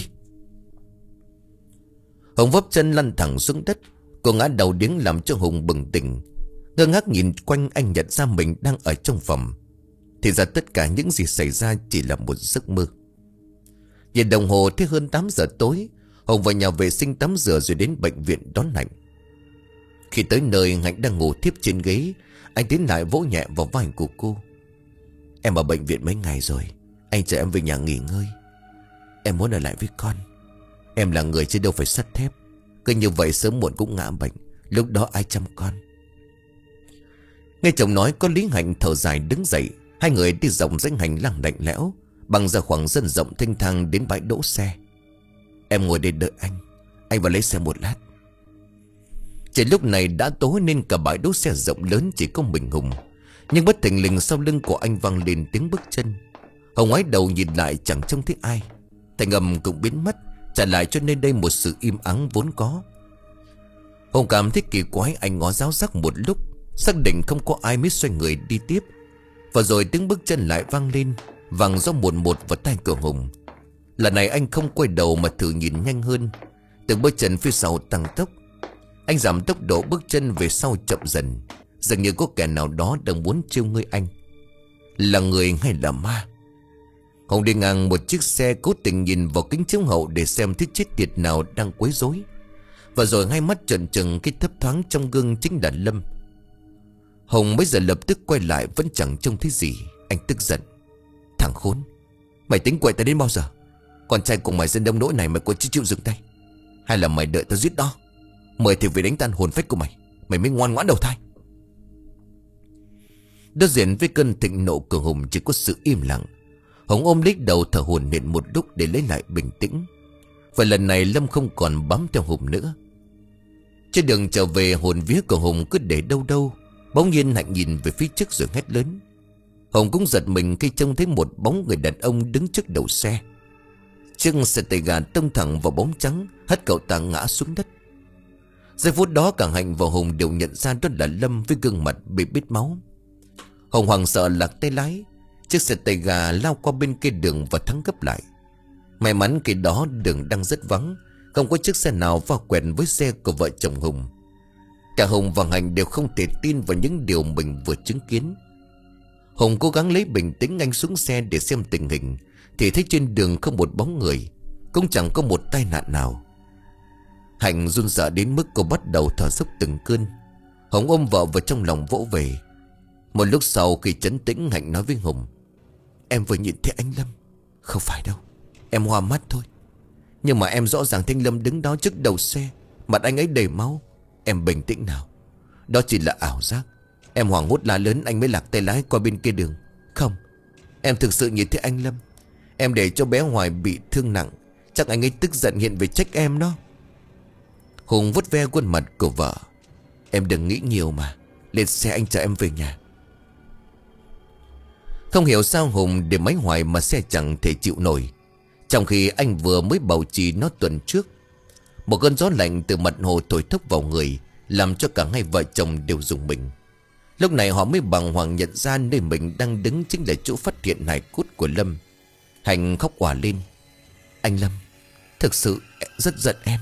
Hùng vấp chân lăn thẳng xuống đất. Cô ngã đầu điếng làm cho Hùng bừng tỉnh. Ngơ ngác nhìn quanh, anh nhận ra mình đang ở trong phòng. Thì ra tất cả những gì xảy ra chỉ là một giấc mơ. Nhìn đồng hồ thấy hơn tám giờ tối. Hùng vào nhà vệ sinh tắm rửa rồi đến bệnh viện đón Hạnh. Khi tới nơi, Hạnh đang ngủ thiếp trên ghế. Anh tiến lại vỗ nhẹ vào vai của cô: em ở bệnh viện mấy ngày rồi, Anh chờ em về nhà nghỉ ngơi. Em muốn ở lại với con. Em là người chứ đâu phải sắt thép. Cứ như vậy sớm muộn cũng ngã bệnh. Lúc đó ai chăm con? Nghe chồng nói có lý, Hạnh thở dài đứng dậy. Hai người đi dòng dãy hành lang lạnh lẽo, băng ra khoảng sân rộng thênh thang đến bãi đỗ xe. Em ngồi đây đợi anh. Anh vào lấy xe một lát. Trời lúc này đã tối nên cả bãi đỗ xe rộng lớn chỉ có mình Hùng. Nhưng bất thình lình sau lưng của anh vang lên tiếng bước chân. Hùng ngoái đầu nhìn lại chẳng trông thấy ai. Thanh âm cũng biến mất, trả lại cho nên đây một sự im ắng vốn có. Hùng cảm thấy kỳ quái, anh ngó giáo giác một lúc, xác định không có ai mới xoay người đi tiếp. Và rồi tiếng bước chân lại vang lên, vang do một một vào tai cửa Hùng. Lần này anh không quay đầu mà thử nhìn nhanh hơn. Từng bước chân phía sau tăng tốc. Anh giảm tốc độ bước chân về sau chậm dần, dường như có kẻ nào đó đang muốn trêu ngươi anh. Là người hay là ma? Hùng đi ngang một chiếc xe, cố tình nhìn vào kính chiếu hậu để xem thứ chết tiệt nào đang quấy rối. Và rồi hai mắt trợn trừng khi thấp thoáng trong gương chính là Lâm. Hùng bây giờ lập tức quay lại vẫn chẳng trông thấy gì. Anh tức giận. Thằng khốn, mày tính quậy tao đến bao giờ? Con trai cùng mày dân đông nỗi này mày có chịu chịu dừng tay? Hay là mày đợi tao giết đó? Mời thì phải đánh tan hồn phách của mày, mày mới ngoan ngoãn đầu thai. Đối diện với cơn thịnh nộ của Hùng chỉ có sự im lặng. Hùng ôm lấy đầu thở hổn hển một lúc để lấy lại bình tĩnh. Và lần này Lâm không còn bám theo Hùng nữa. Trên đường trở về, hồn vía của Hùng cứ để đâu đâu. Bỗng nhiên Hạnh nhìn về phía trước rồi hét lớn. Hùng cũng giật mình khi trông thấy một bóng người đàn ông đứng trước đầu xe. Chiếc xe tay ga tông thẳng vào bóng trắng, hất cậu ta ngã xuống đất. Giây phút đó cả Hạnh và Hùng đều nhận ra đó là Lâm với gương mặt bị bít máu. Hùng hoảng sợ lạc tay lái. Chiếc xe tay ga lao qua bên kia đường và thắng gấp lại. May mắn khi đó đường đang rất vắng, không có chiếc xe nào va quẹt với xe của vợ chồng Hùng. Cả Hùng và Hạnh đều không thể tin vào những điều mình vừa chứng kiến. Hùng cố gắng lấy bình tĩnh, anh xuống xe để xem tình hình thì thấy trên đường không một bóng người, cũng chẳng có một tai nạn nào. Hạnh run sợ đến mức cô bắt đầu thở dốc từng cơn. Hùng ôm vợ vào trong lòng vỗ về. Một lúc sau khi trấn tĩnh, Hạnh nói với Hùng. Em vừa nhìn thấy anh Lâm. Không phải đâu, em hoa mắt thôi. Nhưng mà em rõ ràng thấy Lâm đứng đó trước đầu xe, mặt anh ấy đầy máu. Em bình tĩnh nào, đó chỉ là ảo giác. Em hoảng hốt la lớn, anh mới lạc tay lái qua bên kia đường. Không, em thực sự nhìn thấy anh Lâm. Em để cho bé Hoài bị thương nặng, chắc anh ấy tức giận hiện về trách em đó. Hùng vuốt ve khuôn mặt của vợ. Em đừng nghĩ nhiều mà, lên xe anh chở em về nhà. Không hiểu sao Hùng để máy Hoài mà xe chẳng thể chịu nổi, trong khi anh vừa mới bảo trì nó tuần trước. Một cơn gió lạnh từ mặt hồ thổi thốc vào người, làm cho cả hai vợ chồng đều rùng mình. Lúc này họ mới bàng hoàng nhận ra nơi mình đang đứng chính là chỗ phát hiện hài cốt của Lâm. Hạnh khóc òa lên. Anh Lâm, thực sự rất giận em.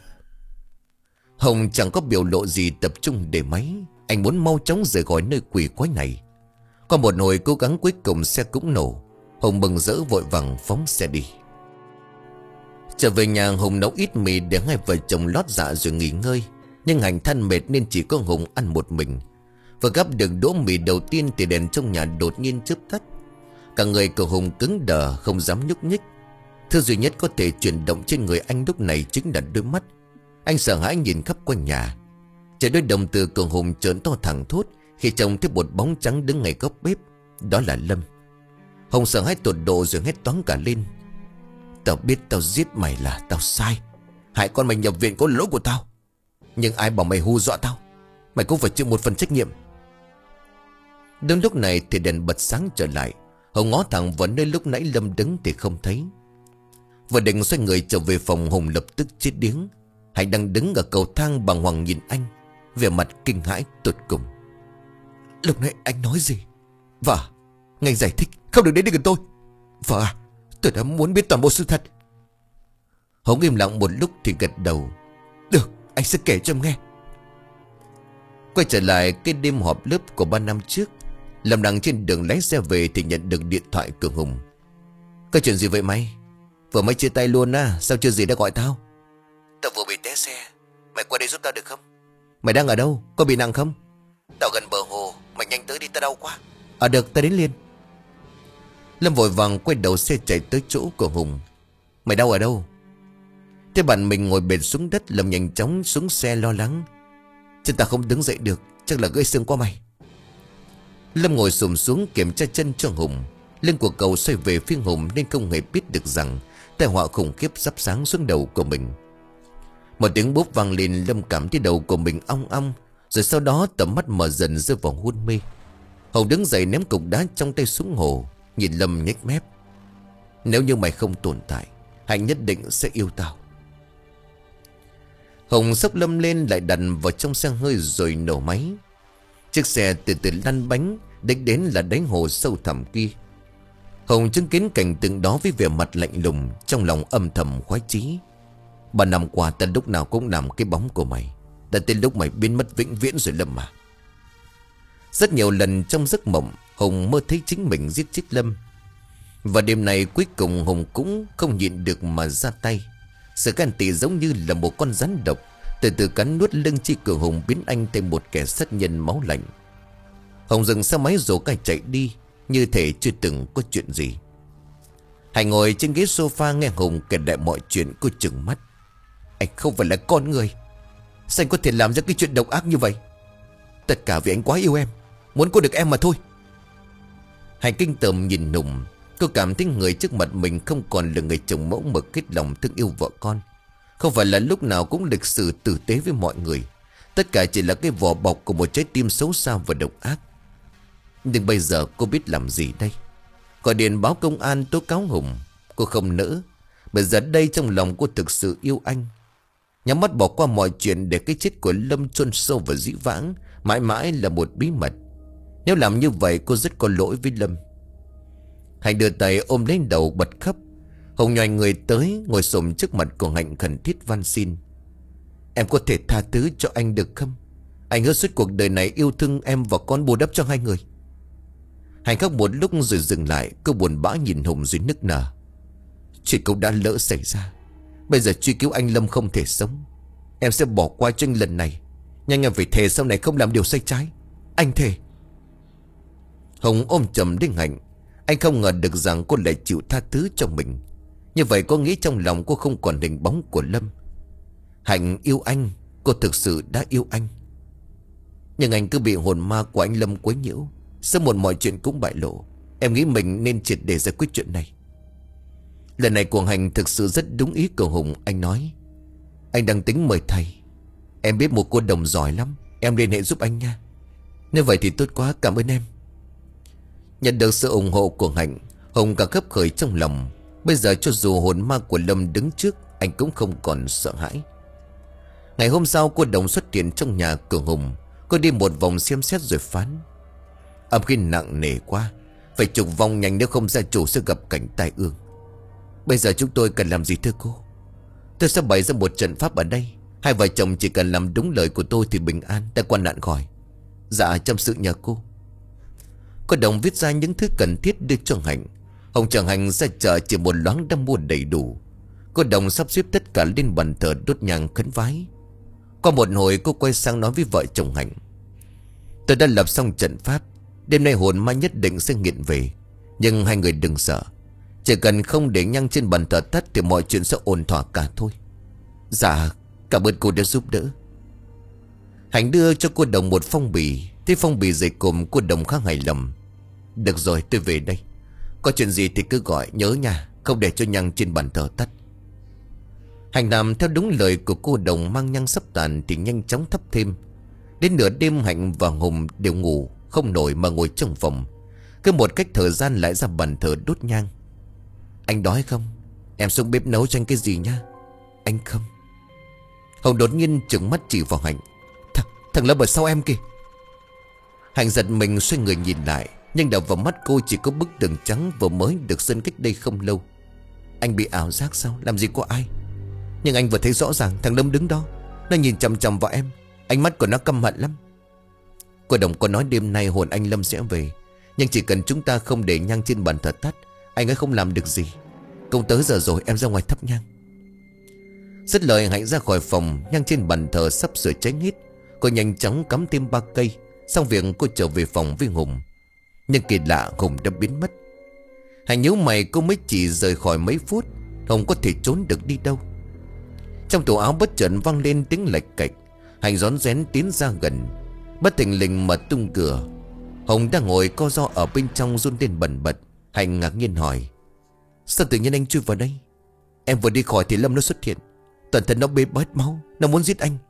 Hồng chẳng có biểu lộ gì, tập trung để máy. Anh muốn mau chóng rời khỏi nơi quỷ quái này. Qua một hồi cố gắng cuối cùng xe cũng nổ. Hồng mừng rỡ vội vàng phóng xe đi. Trở về nhà, Hùng nấu ít mì để hai vợ chồng lót dạ rồi nghỉ ngơi. Nhưng Hạnh than mệt nên chỉ có Hùng ăn một mình. Vừa gắp được đũa mì đầu tiên thì đèn trong nhà đột nhiên chớp tắt. Cả người của Hùng cứng đờ, không dám nhúc nhích. Thứ duy nhất có thể chuyển động trên người anh lúc này chính là đôi mắt. Anh sợ hãi nhìn khắp quanh nhà. Chỉ đôi đồng tử của Hùng trợn to thẳng thốt khi trông thấy một bóng trắng đứng ngay góc bếp. Đó là Lâm. Hùng sợ hãi tột độ rồi hét toáng cả lên. Tao biết tao giết mày là tao sai. Hại con mày nhập viện có lỗi của tao. Nhưng ai bảo mày hù dọa tao? Mày cũng phải chịu một phần trách nhiệm. Đúng lúc này thì đèn bật sáng trở lại. Hùng ngó thẳng vào nơi lúc nãy Lâm đứng thì không thấy. Vừa định xoay người trở về phòng, Hùng lập tức chết điếng. Hạnh đang đứng ở cầu thang bàng hoàng nhìn anh, vẻ mặt kinh hãi tột cùng. Lúc nãy anh nói gì? Vợ, ngài giải thích, không được đến đây gần tôi. Vợ à, tôi đã muốn biết toàn bộ sự thật. Hùng im lặng một lúc thì gật đầu. Được, anh sẽ kể cho em nghe. Quay trở lại cái đêm họp lớp của ba năm trước, Lâm đang trên đường lái xe về thì nhận được điện thoại của Hùng. Có chuyện gì vậy mày? Vừa mới chia tay luôn á, sao chưa gì đã gọi tao? Tao vừa bị té xe, mày qua đây giúp tao được không? Mày đang ở đâu, có bị nặng không? Tao gần bờ hồ, mày nhanh tới đi, tao đau quá. À được, tao đến liền. Lâm vội vàng quay đầu xe chạy tới chỗ của Hùng. Mày đau ở đâu? Thế bạn mình ngồi bệt xuống đất. Lâm nhanh chóng xuống xe lo lắng. Chân ta không đứng dậy được, chắc là gãy xương qua mày. Lâm ngồi xổm xuống kiểm tra chân cho Hùng. Lưng của cậu xoay về phía Hùng nên không hề biết được rằng tai họa khủng khiếp sắp sáng xuống đầu của mình. Một tiếng bốp vang lên. Lâm cảm thấy đầu của mình ong ong. Rồi sau đó tầm mắt mở dần rơi vào hôn mê. Hùng đứng dậy ném cục đá trong tay xuống hồ. Nhìn Lâm nhếch mép. Nếu như mày không tồn tại, Hạnh nhất định sẽ yêu tao. Hùng xốc Lâm lên lại đặt vào trong xe hơi rồi nổ máy. Chiếc xe từ từ lăn bánh. Đích đến là đáy hồ sâu thẳm kia. Hùng chứng kiến cảnh tượng đó với vẻ mặt lạnh lùng. Trong lòng âm thầm khoái chí. Ba năm qua ta lúc nào cũng làm cái bóng của mày. Đã tới lúc mày biến mất vĩnh viễn rồi Lâm mà. Rất nhiều lần trong giấc mộng Hùng mơ thấy chính mình giết chết Lâm. Và đêm này cuối cùng Hùng cũng không nhịn được mà ra tay. Sự ghen tị giống như là một con rắn độc từ từ cắn nuốt lưng chi của Hùng, biến anh thành một kẻ sát nhân máu lạnh. Hùng dừng xe máy rồi cái chạy đi như thể chưa từng có chuyện gì. Hạnh ngồi trên ghế sofa nghe Hùng kể lại mọi chuyện. Cô trừng mắt. Anh không phải là con người. Sao anh có thể làm ra cái chuyện độc ác như vậy? Tất cả vì anh quá yêu em, muốn có được em mà thôi. Hạnh kinh tởm nhìn Hùng. Cô cảm thấy người trước mặt mình không còn là người chồng mẫu mực hết lòng thương yêu vợ con. Không phải là lúc nào cũng lịch sự tử tế với mọi người. Tất cả chỉ là cái vỏ bọc của một trái tim xấu xa và độc ác. Nhưng bây giờ cô biết làm gì đây? Gọi điện báo công an tố cáo Hùng. Cô không nỡ. Bây giờ đây trong lòng cô thực sự yêu anh. Nhắm mắt bỏ qua mọi chuyện để cái chết của Lâm chôn sâu vào dĩ vãng mãi mãi là một bí mật. Nếu làm như vậy cô rất có lỗi với Lâm. Hạnh đưa tay ôm lấy đầu bật khóc. Hùng nhòi người tới ngồi xổm trước mặt của Hạnh khẩn thiết van xin. Em có thể tha thứ cho anh được không? Anh hứa suốt cuộc đời này yêu thương em và con, bù đắp cho hai người. Hạnh khóc một lúc rồi dừng lại. Cô buồn bã nhìn Hùng rồi nức nở. Chuyện cũng đã lỡ xảy ra. Bây giờ truy cứu anh Lâm không thể sống. Em sẽ bỏ qua cho anh lần này. Nhưng em phải thề sau này không làm điều sai trái. Anh thề. Hùng ôm chầm đến Hạnh. Anh không ngờ được rằng cô lại chịu tha thứ cho mình. Như vậy có nghĩ trong lòng cô không còn hình bóng của Lâm. Hạnh yêu anh. Cô thực sự đã yêu anh. Nhưng anh cứ bị hồn ma của anh Lâm quấy nhiễu. Sớm muộn mọi chuyện cũng bại lộ. Em nghĩ mình nên triệt để giải quyết chuyện này. Lần này của Hạnh thực sự rất đúng ý của Hùng. Anh nói. Anh đang tính mời thầy. Em biết một cô đồng giỏi lắm. Em liên hệ giúp anh nha. Nếu vậy thì tốt quá, cảm ơn em. Nhận được sự ủng hộ của Hạnh, Hùng càng khấp khởi trong lòng. Bây giờ cho dù hồn ma của Lâm đứng trước, anh cũng không còn sợ hãi. Ngày hôm sau cô đồng xuất hiện trong nhà của Hùng. Cô đi một vòng xem xét rồi phán. Âm khí nặng nề quá. Phải trục vong nhanh, nếu không gia chủ sẽ gặp cảnh tai ương. Bây giờ chúng tôi cần làm gì thưa cô? Tôi sẽ bày ra một trận pháp ở đây. Hai vợ chồng chỉ cần làm đúng lời của tôi thì bình an, tai qua nạn khỏi. Dạ chăm sự nhờ cô. Cô đồng viết ra những thứ cần thiết đưa cho Hạnh. Hồng chẳng Hạnh ra chợ chỉ một loáng đã mua đầy đủ. Cô đồng sắp xếp tất cả lên bàn thờ đốt nhang khấn vái. Qua một hồi cô quay sang nói với vợ chồng Hạnh. Tôi đã lập xong trận pháp. Đêm nay hồn ma nhất định sẽ nghiện về. Nhưng hai người đừng sợ. Chỉ cần không để nhang trên bàn thờ tắt thì mọi chuyện sẽ ổn thỏa cả thôi. Dạ cảm ơn cô đã giúp đỡ. Hạnh đưa cho cô đồng một phong bì. Thấy phong bì dày cộm, cô đồng khá hài lòng. Được rồi, tôi về đây. Có chuyện gì thì cứ gọi, nhớ nha, không để cho nhang trên bàn thờ tắt. Hạnh làm theo đúng lời của cô đồng, mang nhang sắp tàn thì nhanh chóng thắp thêm. Đến nửa đêm Hạnh và Hùng đều ngủ không nổi mà ngồi trong phòng. Cứ một cách thời gian lại ra bàn thờ đốt nhang. Anh đói không? Em xuống bếp nấu cho anh cái gì nha. Anh không. Hùng đột nhiên trừng mắt chỉ vào Hạnh. Thằng, thằng Lâm ở sau em kìa. Hạnh giật mình xoay người nhìn lại. Nhưng đập vào mắt cô chỉ có bức tường trắng vừa mới được sơn cách đây không lâu. Anh bị ảo giác sao? Làm gì có ai? Nhưng anh vừa thấy rõ ràng thằng Lâm đứng đó. Nó nhìn chằm chằm vào em. Ánh mắt của nó căm hận lắm. Cô đồng có nói đêm nay hồn anh Lâm sẽ về. Nhưng chỉ cần chúng ta không để nhang trên bàn thờ tắt, anh ấy không làm được gì. Công tới giờ rồi, em ra ngoài thắp nhang. Dứt lời Hạnh ra khỏi phòng. Nhang trên bàn thờ sắp sửa cháy hết. Cô nhanh chóng cắm thêm ba cây. Xong việc cô trở về phòng với Hùng. Nhưng kỳ lạ, Hùng đã biến mất. Hành nhíu mày, cô mới chỉ rời khỏi mấy phút, Hùng có thể trốn được đi đâu. Trong tủ áo bất chợt vang lên tiếng lạch cạch. Hành rón rén tiến ra gần, bất thình lình mở tung cửa. Hùng đang ngồi co ro ở bên trong run lên bần bật. Hành ngạc nhiên hỏi: sao tự nhiên anh chui vào đây? Em vừa đi khỏi thì Lâm nó xuất hiện, toàn thân nó bê bết máu, nó muốn giết anh.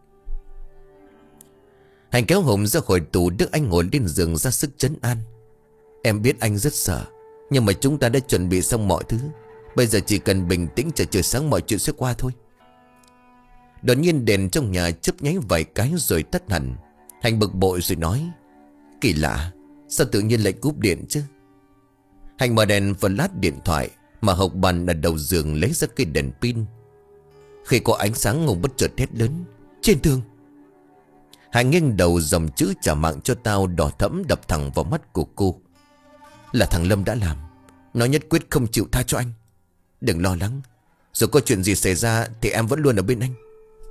Hành kéo Hùng ra khỏi tủ, đưa anh ngồi lên giường ra sức trấn an. Em biết anh rất sợ, nhưng mà chúng ta đã chuẩn bị xong mọi thứ. Bây giờ chỉ cần bình tĩnh chờ trời sáng mọi chuyện sẽ qua thôi. Đột nhiên đèn trong nhà chớp nháy vài cái rồi tắt hẳn. Hành bực bội rồi nói: kỳ lạ, sao tự nhiên lại cúp điện chứ? Hành mở đèn flash điện thoại mà Hộc bàn ở đầu giường lấy ra cây đèn pin. Khi có ánh sáng, Hùng bất chợt hét lớn: trên tường! Hành nghiêng đầu, dòng chữ trả mạng cho tao đỏ thẫm đập thẳng vào mắt của cô. Là thằng Lâm đã làm. Nó nhất quyết không chịu tha cho anh. Đừng lo lắng, dù có chuyện gì xảy ra thì em vẫn luôn ở bên anh.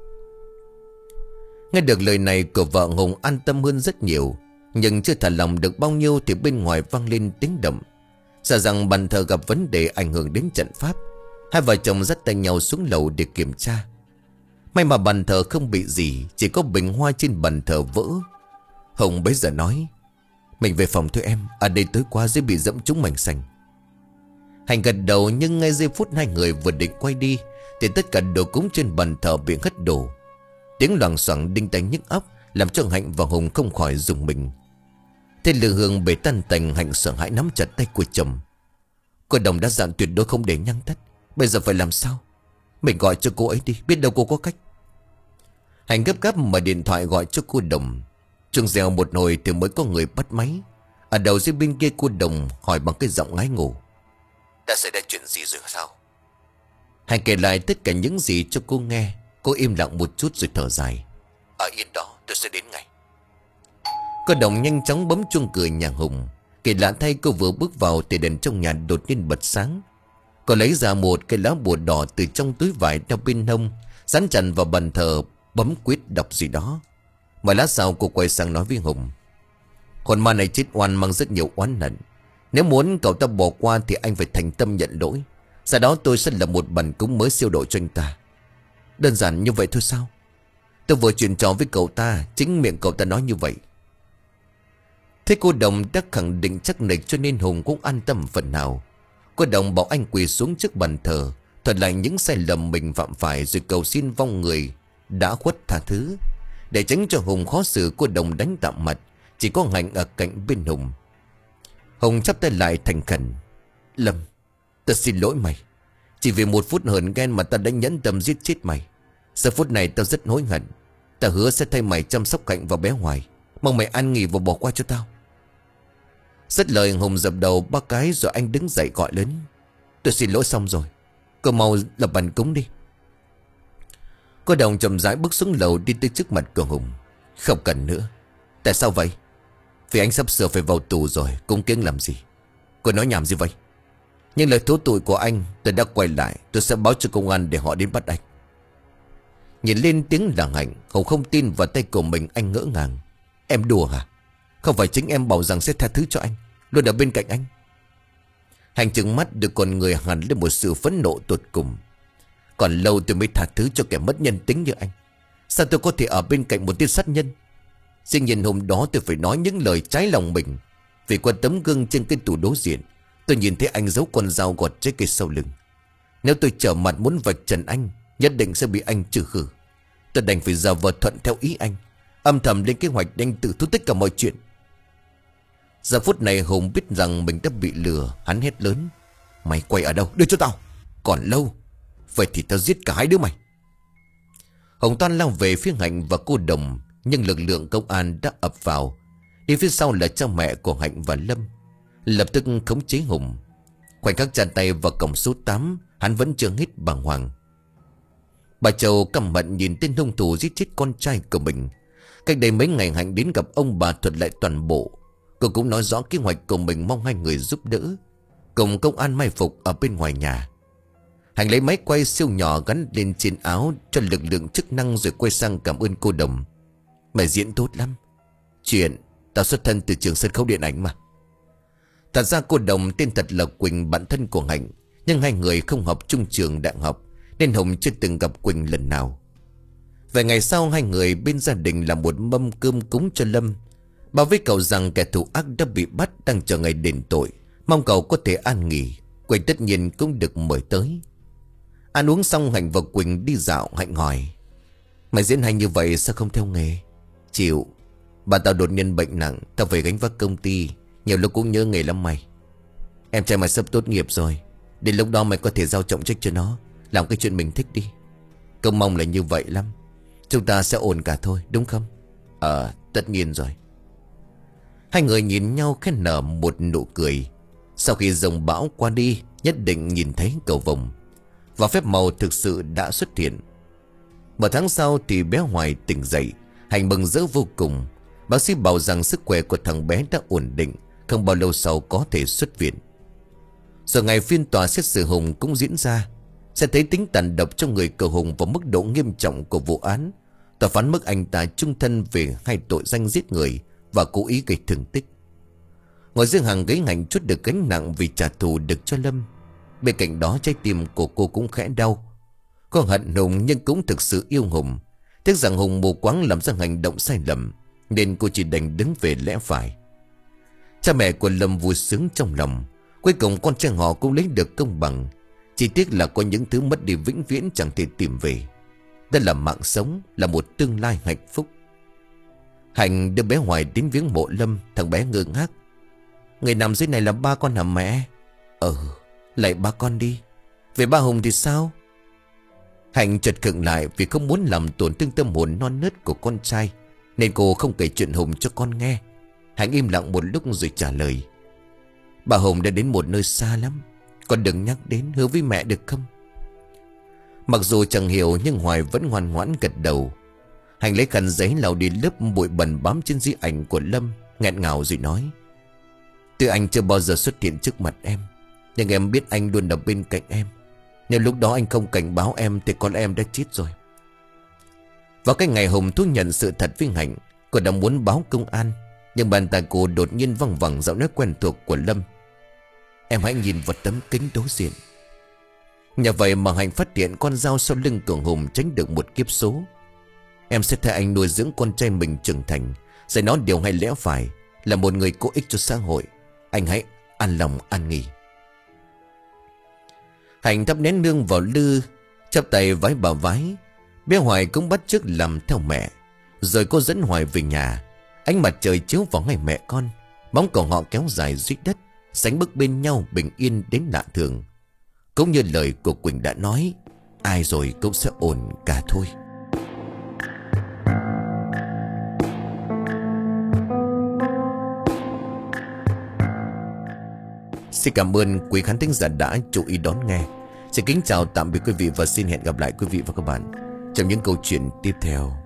Nghe được lời này của vợ, Hùng an tâm hơn rất nhiều. Nhưng chưa thả lòng được bao nhiêu thì bên ngoài vang lên tiếng động. Sợ rằng bàn thờ gặp vấn đề ảnh hưởng đến trận pháp. Hai vợ chồng dắt tay nhau xuống lầu để kiểm tra. May mà bàn thờ không bị gì, chỉ có bình hoa trên bàn thờ vỡ. Hùng bấy giờ nói: mình về phòng thôi em, ở đây tối quá dễ bị dẫm trúng mảnh xanh. Hành gật đầu, nhưng ngay giây phút hai người vừa định quay đi thì tất cả đồ cúng trên bàn thờ bị hất đổ. Tiếng loảng xoảng đinh tai nhức óc làm cho Hạnh và Hùng không khỏi rùng mình. Thế lửa hương bể tan tành, Hạnh sợ hãi nắm chặt tay của chồng. Cô Đồng đã dặn tuyệt đối không để nhang thất. Bây giờ phải làm sao? Mình gọi cho cô ấy đi, biết đâu cô có cách. Hạnh gấp gáp mở điện thoại gọi cho cô Đồng. Chuông reo một hồi thì mới có người bắt máy. Ở đầu dưới bên kia cô Đồng hỏi bằng cái giọng ngái ngủ: đã xảy ra chuyện gì rồi sao? Hạnh kể lại tất cả những gì cho cô nghe. Cô im lặng một chút rồi thở dài: ở yên đó, tôi sẽ đến ngay. Cô Đồng nhanh chóng bấm chuông cửa nhà Hùng. Kỳ lạ thay, cô vừa bước vào thì đèn trong nhà đột nhiên bật sáng. Cô lấy ra một cái lá bùa đỏ từ trong túi vải đeo bên hông, dán chặt vào bàn thờ, bấm quyết đọc gì đó. Một lát sau cô quay sang nói với Hùng: hồn ma này chết oan, mang rất nhiều oán hận. Nếu muốn cậu ta bỏ qua thì anh phải thành tâm nhận lỗi. Sau đó tôi sẽ lập một bản cúng mới siêu độ cho anh ta. Đơn giản như vậy thôi sao? Tôi vừa chuyện trò với cậu ta, chính miệng cậu ta nói như vậy. Thế cô Đồng đã khẳng định chắc nịch, cho nên Hùng cũng an tâm phần nào. Cô Đồng bảo anh quỳ xuống trước bàn thờ, thuật lại những sai lầm mình phạm phải, rồi cầu xin vong người đã khuất tha thứ. Để tránh cho Hùng khó xử, cô Đồng đánh tạm mặt, chỉ có Hạnh ở cạnh bên Hùng. Hùng chắp tay lại thành khẩn: Lâm, ta xin lỗi mày. Chỉ vì một phút hờn ghen mà ta đã nhẫn tâm giết chết mày. Giờ phút này tao rất hối hận. Ta hứa sẽ thay mày chăm sóc Hạnh và bé Hoài. Mong mày ăn nghỉ và bỏ qua cho tao. Dứt lời, Hùng dập đầu ba cái rồi anh đứng dậy gọi lớn: tôi xin lỗi xong rồi, cô mau lập bàn cúng đi. Cô Đồng chậm rãi bước xuống lầu, đi tới trước mặt của Hùng: không cần nữa. Tại sao vậy? Vì anh sắp sửa phải vào tù rồi, cúng kiến làm gì? Cô nói nhảm gì vậy? Nhưng lời thú tội của anh tôi đã quay lại, tôi sẽ báo cho công an để họ đến bắt anh. Nhìn lên tiếng là Hạnh, Hùng không tin vào tay của mình, anh ngỡ ngàng: em đùa hả? Không phải chính em bảo rằng sẽ tha thứ cho anh, luôn ở bên cạnh anh. Hạnh trừng mắt, được con người hẳn lên một sự phẫn nộ tột cùng. Còn lâu tôi mới tha thứ cho kẻ mất nhân tính như anh. Sao tôi có thể ở bên cạnh một tên sát nhân? Riêng nhìn hôm đó tôi phải nói những lời trái lòng mình. Vì qua tấm gương trên cái tủ đối diện, tôi nhìn thấy anh giấu con dao gọt trái cây sau lưng. Nếu tôi trở mặt muốn vạch trần anh, nhất định sẽ bị anh trừ khử. Tôi đành phải giả vờ thuận theo ý anh, âm thầm lên kế hoạch để anh tự thu tất cả mọi chuyện. Giờ phút này Hùng biết rằng mình đã bị lừa. Hắn hét lớn: mày quay ở đâu? Đưa cho tao. Còn lâu. Vậy thì tao giết cả hai đứa mày. Hùng toan lao về phía Hạnh và cô Đồng, nhưng lực lượng công an đã ập vào. Đi phía sau là cha mẹ của Hạnh và Lâm. Lập tức khống chế Hùng. Khoảnh khắc chạm tay vào cổng số tám, hắn vẫn chưa hết bàng hoàng. Bà Châu căm hận nhìn tên hung thủ giết chết con trai của mình. Cách đây mấy ngày Hạnh đến gặp ông bà thuật lại toàn bộ. Cô cũng nói rõ kế hoạch của mình, mong hai người giúp đỡ, cùng công an mai phục ở bên ngoài nhà. Hạnh lấy máy quay siêu nhỏ gắn lên trên áo cho lực lượng chức năng, rồi quay sang cảm ơn cô Đồng: mày diễn tốt lắm. Chuyện tao xuất thân từ trường sân khấu điện ảnh mà. Thật ra cô Đồng tên thật là Quỳnh, bạn thân của Hạnh, nhưng hai người không học chung trường đại học nên Hồng chưa từng gặp Quỳnh lần nào. Vài ngày sau, hai người bên gia đình làm một mâm cơm cúng cho Lâm, báo với cậu rằng kẻ thù ác đã bị bắt, đang chờ ngày đền tội, mong cậu có thể an nghỉ. Quỳnh tất nhiên cũng được mời tới. Ăn uống xong, Hạnh và Quỳnh đi dạo. Hạnh hỏi: mày diễn hay như vậy sao không theo nghề? Chịu. Bà tao đột nhiên bệnh nặng, tao phải gánh vác công ty, nhiều lúc cũng nhớ nghề lắm mày. Em trai mày sắp tốt nghiệp rồi, đến lúc đó mày có thể giao trọng trách cho nó, làm cái chuyện mình thích đi. Công mong là như vậy lắm. Chúng ta sẽ ổn cả thôi, đúng không? Ờ, tất nhiên rồi. Hai người nhìn nhau khẽ nở một nụ cười. Sau khi dòng bão qua đi, nhất định nhìn thấy cầu vồng, và phép màu thực sự đã xuất hiện. Một tháng sau thì bé Hoài tỉnh dậy. Hạnh mừng rỡ vô cùng. Bác sĩ bảo rằng sức khỏe của thằng bé đã ổn định, không bao lâu sau có thể xuất viện. Rồi ngày phiên tòa xét xử Hùng cũng diễn ra. Sẽ thấy tính tàn độc trong người cậu Hùng và mức độ nghiêm trọng của vụ án. Tòa phán mức anh ta chung thân về hai tội danh giết người và cố ý gây thương tích. Ngồi riêng hàng ghế, Hạnh chút được gánh nặng vì trả thù được cho Lâm. Bên cạnh đó, trái tim của cô cũng khẽ đau. Cô hận Hùng nhưng cũng thực sự yêu Hùng. Tiếc rằng Hùng mù quáng làm ra hành động sai lầm, nên cô chỉ đành đứng về lẽ phải. Cha mẹ của Lâm vui sướng trong lòng. Cuối cùng con trai họ cũng lấy được công bằng. Chỉ tiếc là có những thứ mất đi vĩnh viễn chẳng thể tìm về. Đó là mạng sống, là một tương lai hạnh phúc. Hạnh đưa bé Hoài đến viếng mộ Lâm. Thằng bé ngơ ngác: người nằm dưới này là ba con hả mẹ? Ừ, lại ba con đi. Về ba Hùng thì sao? Hạnh chợt khựng lại vì không muốn làm tổn thương tâm hồn non nớt của con trai, nên cô không kể chuyện Hùng cho con nghe. Hạnh im lặng một lúc rồi trả lời: bà Hùng đã đến một nơi xa lắm, con đừng nhắc đến, hứa với mẹ được không? Mặc dù chẳng hiểu nhưng Hoài vẫn ngoan ngoãn gật đầu. Hạnh lấy khăn giấy lau đi lớp bụi bẩn bám trên di ảnh của Lâm, nghẹn ngào rồi nói: tuy anh chưa bao giờ xuất hiện trước mặt em, nhưng em biết anh luôn ở bên cạnh em. Nếu lúc đó anh không cảnh báo em thì con em đã chết rồi. Vào cái ngày Hùng thú nhận sự thật với Hạnh, cô đã muốn báo công an, nhưng bàn tay cô đột nhiên văng vẳng giọng nói quen thuộc của Lâm: em hãy nhìn vào tấm kính đối diện. Nhờ vậy mà Hạnh phát hiện con dao sau lưng của Hùng tránh được một kiếp số. Em sẽ thay anh nuôi dưỡng con trai mình trưởng thành, dạy nó điều hay lẽ phải, là một người có ích cho xã hội. Anh hãy an lòng an nghỉ. Hạnh thắp nén nương vào lư, chắp tay vái bà vái. Bé Hoài cũng bắt chước làm theo mẹ. Rồi cô dẫn Hoài về nhà. Ánh mặt trời chiếu vào ngay mẹ con, bóng của họ kéo dài dưới đất, sánh bước bên nhau bình yên đến lạ thường. Cũng như lời của Quỳnh đã nói, ai rồi cũng sẽ ổn cả thôi. Xin cảm ơn quý khán thính giả đã chú ý đón nghe. Xin kính chào tạm biệt quý vị và xin hẹn gặp lại quý vị và các bạn trong những câu chuyện tiếp theo.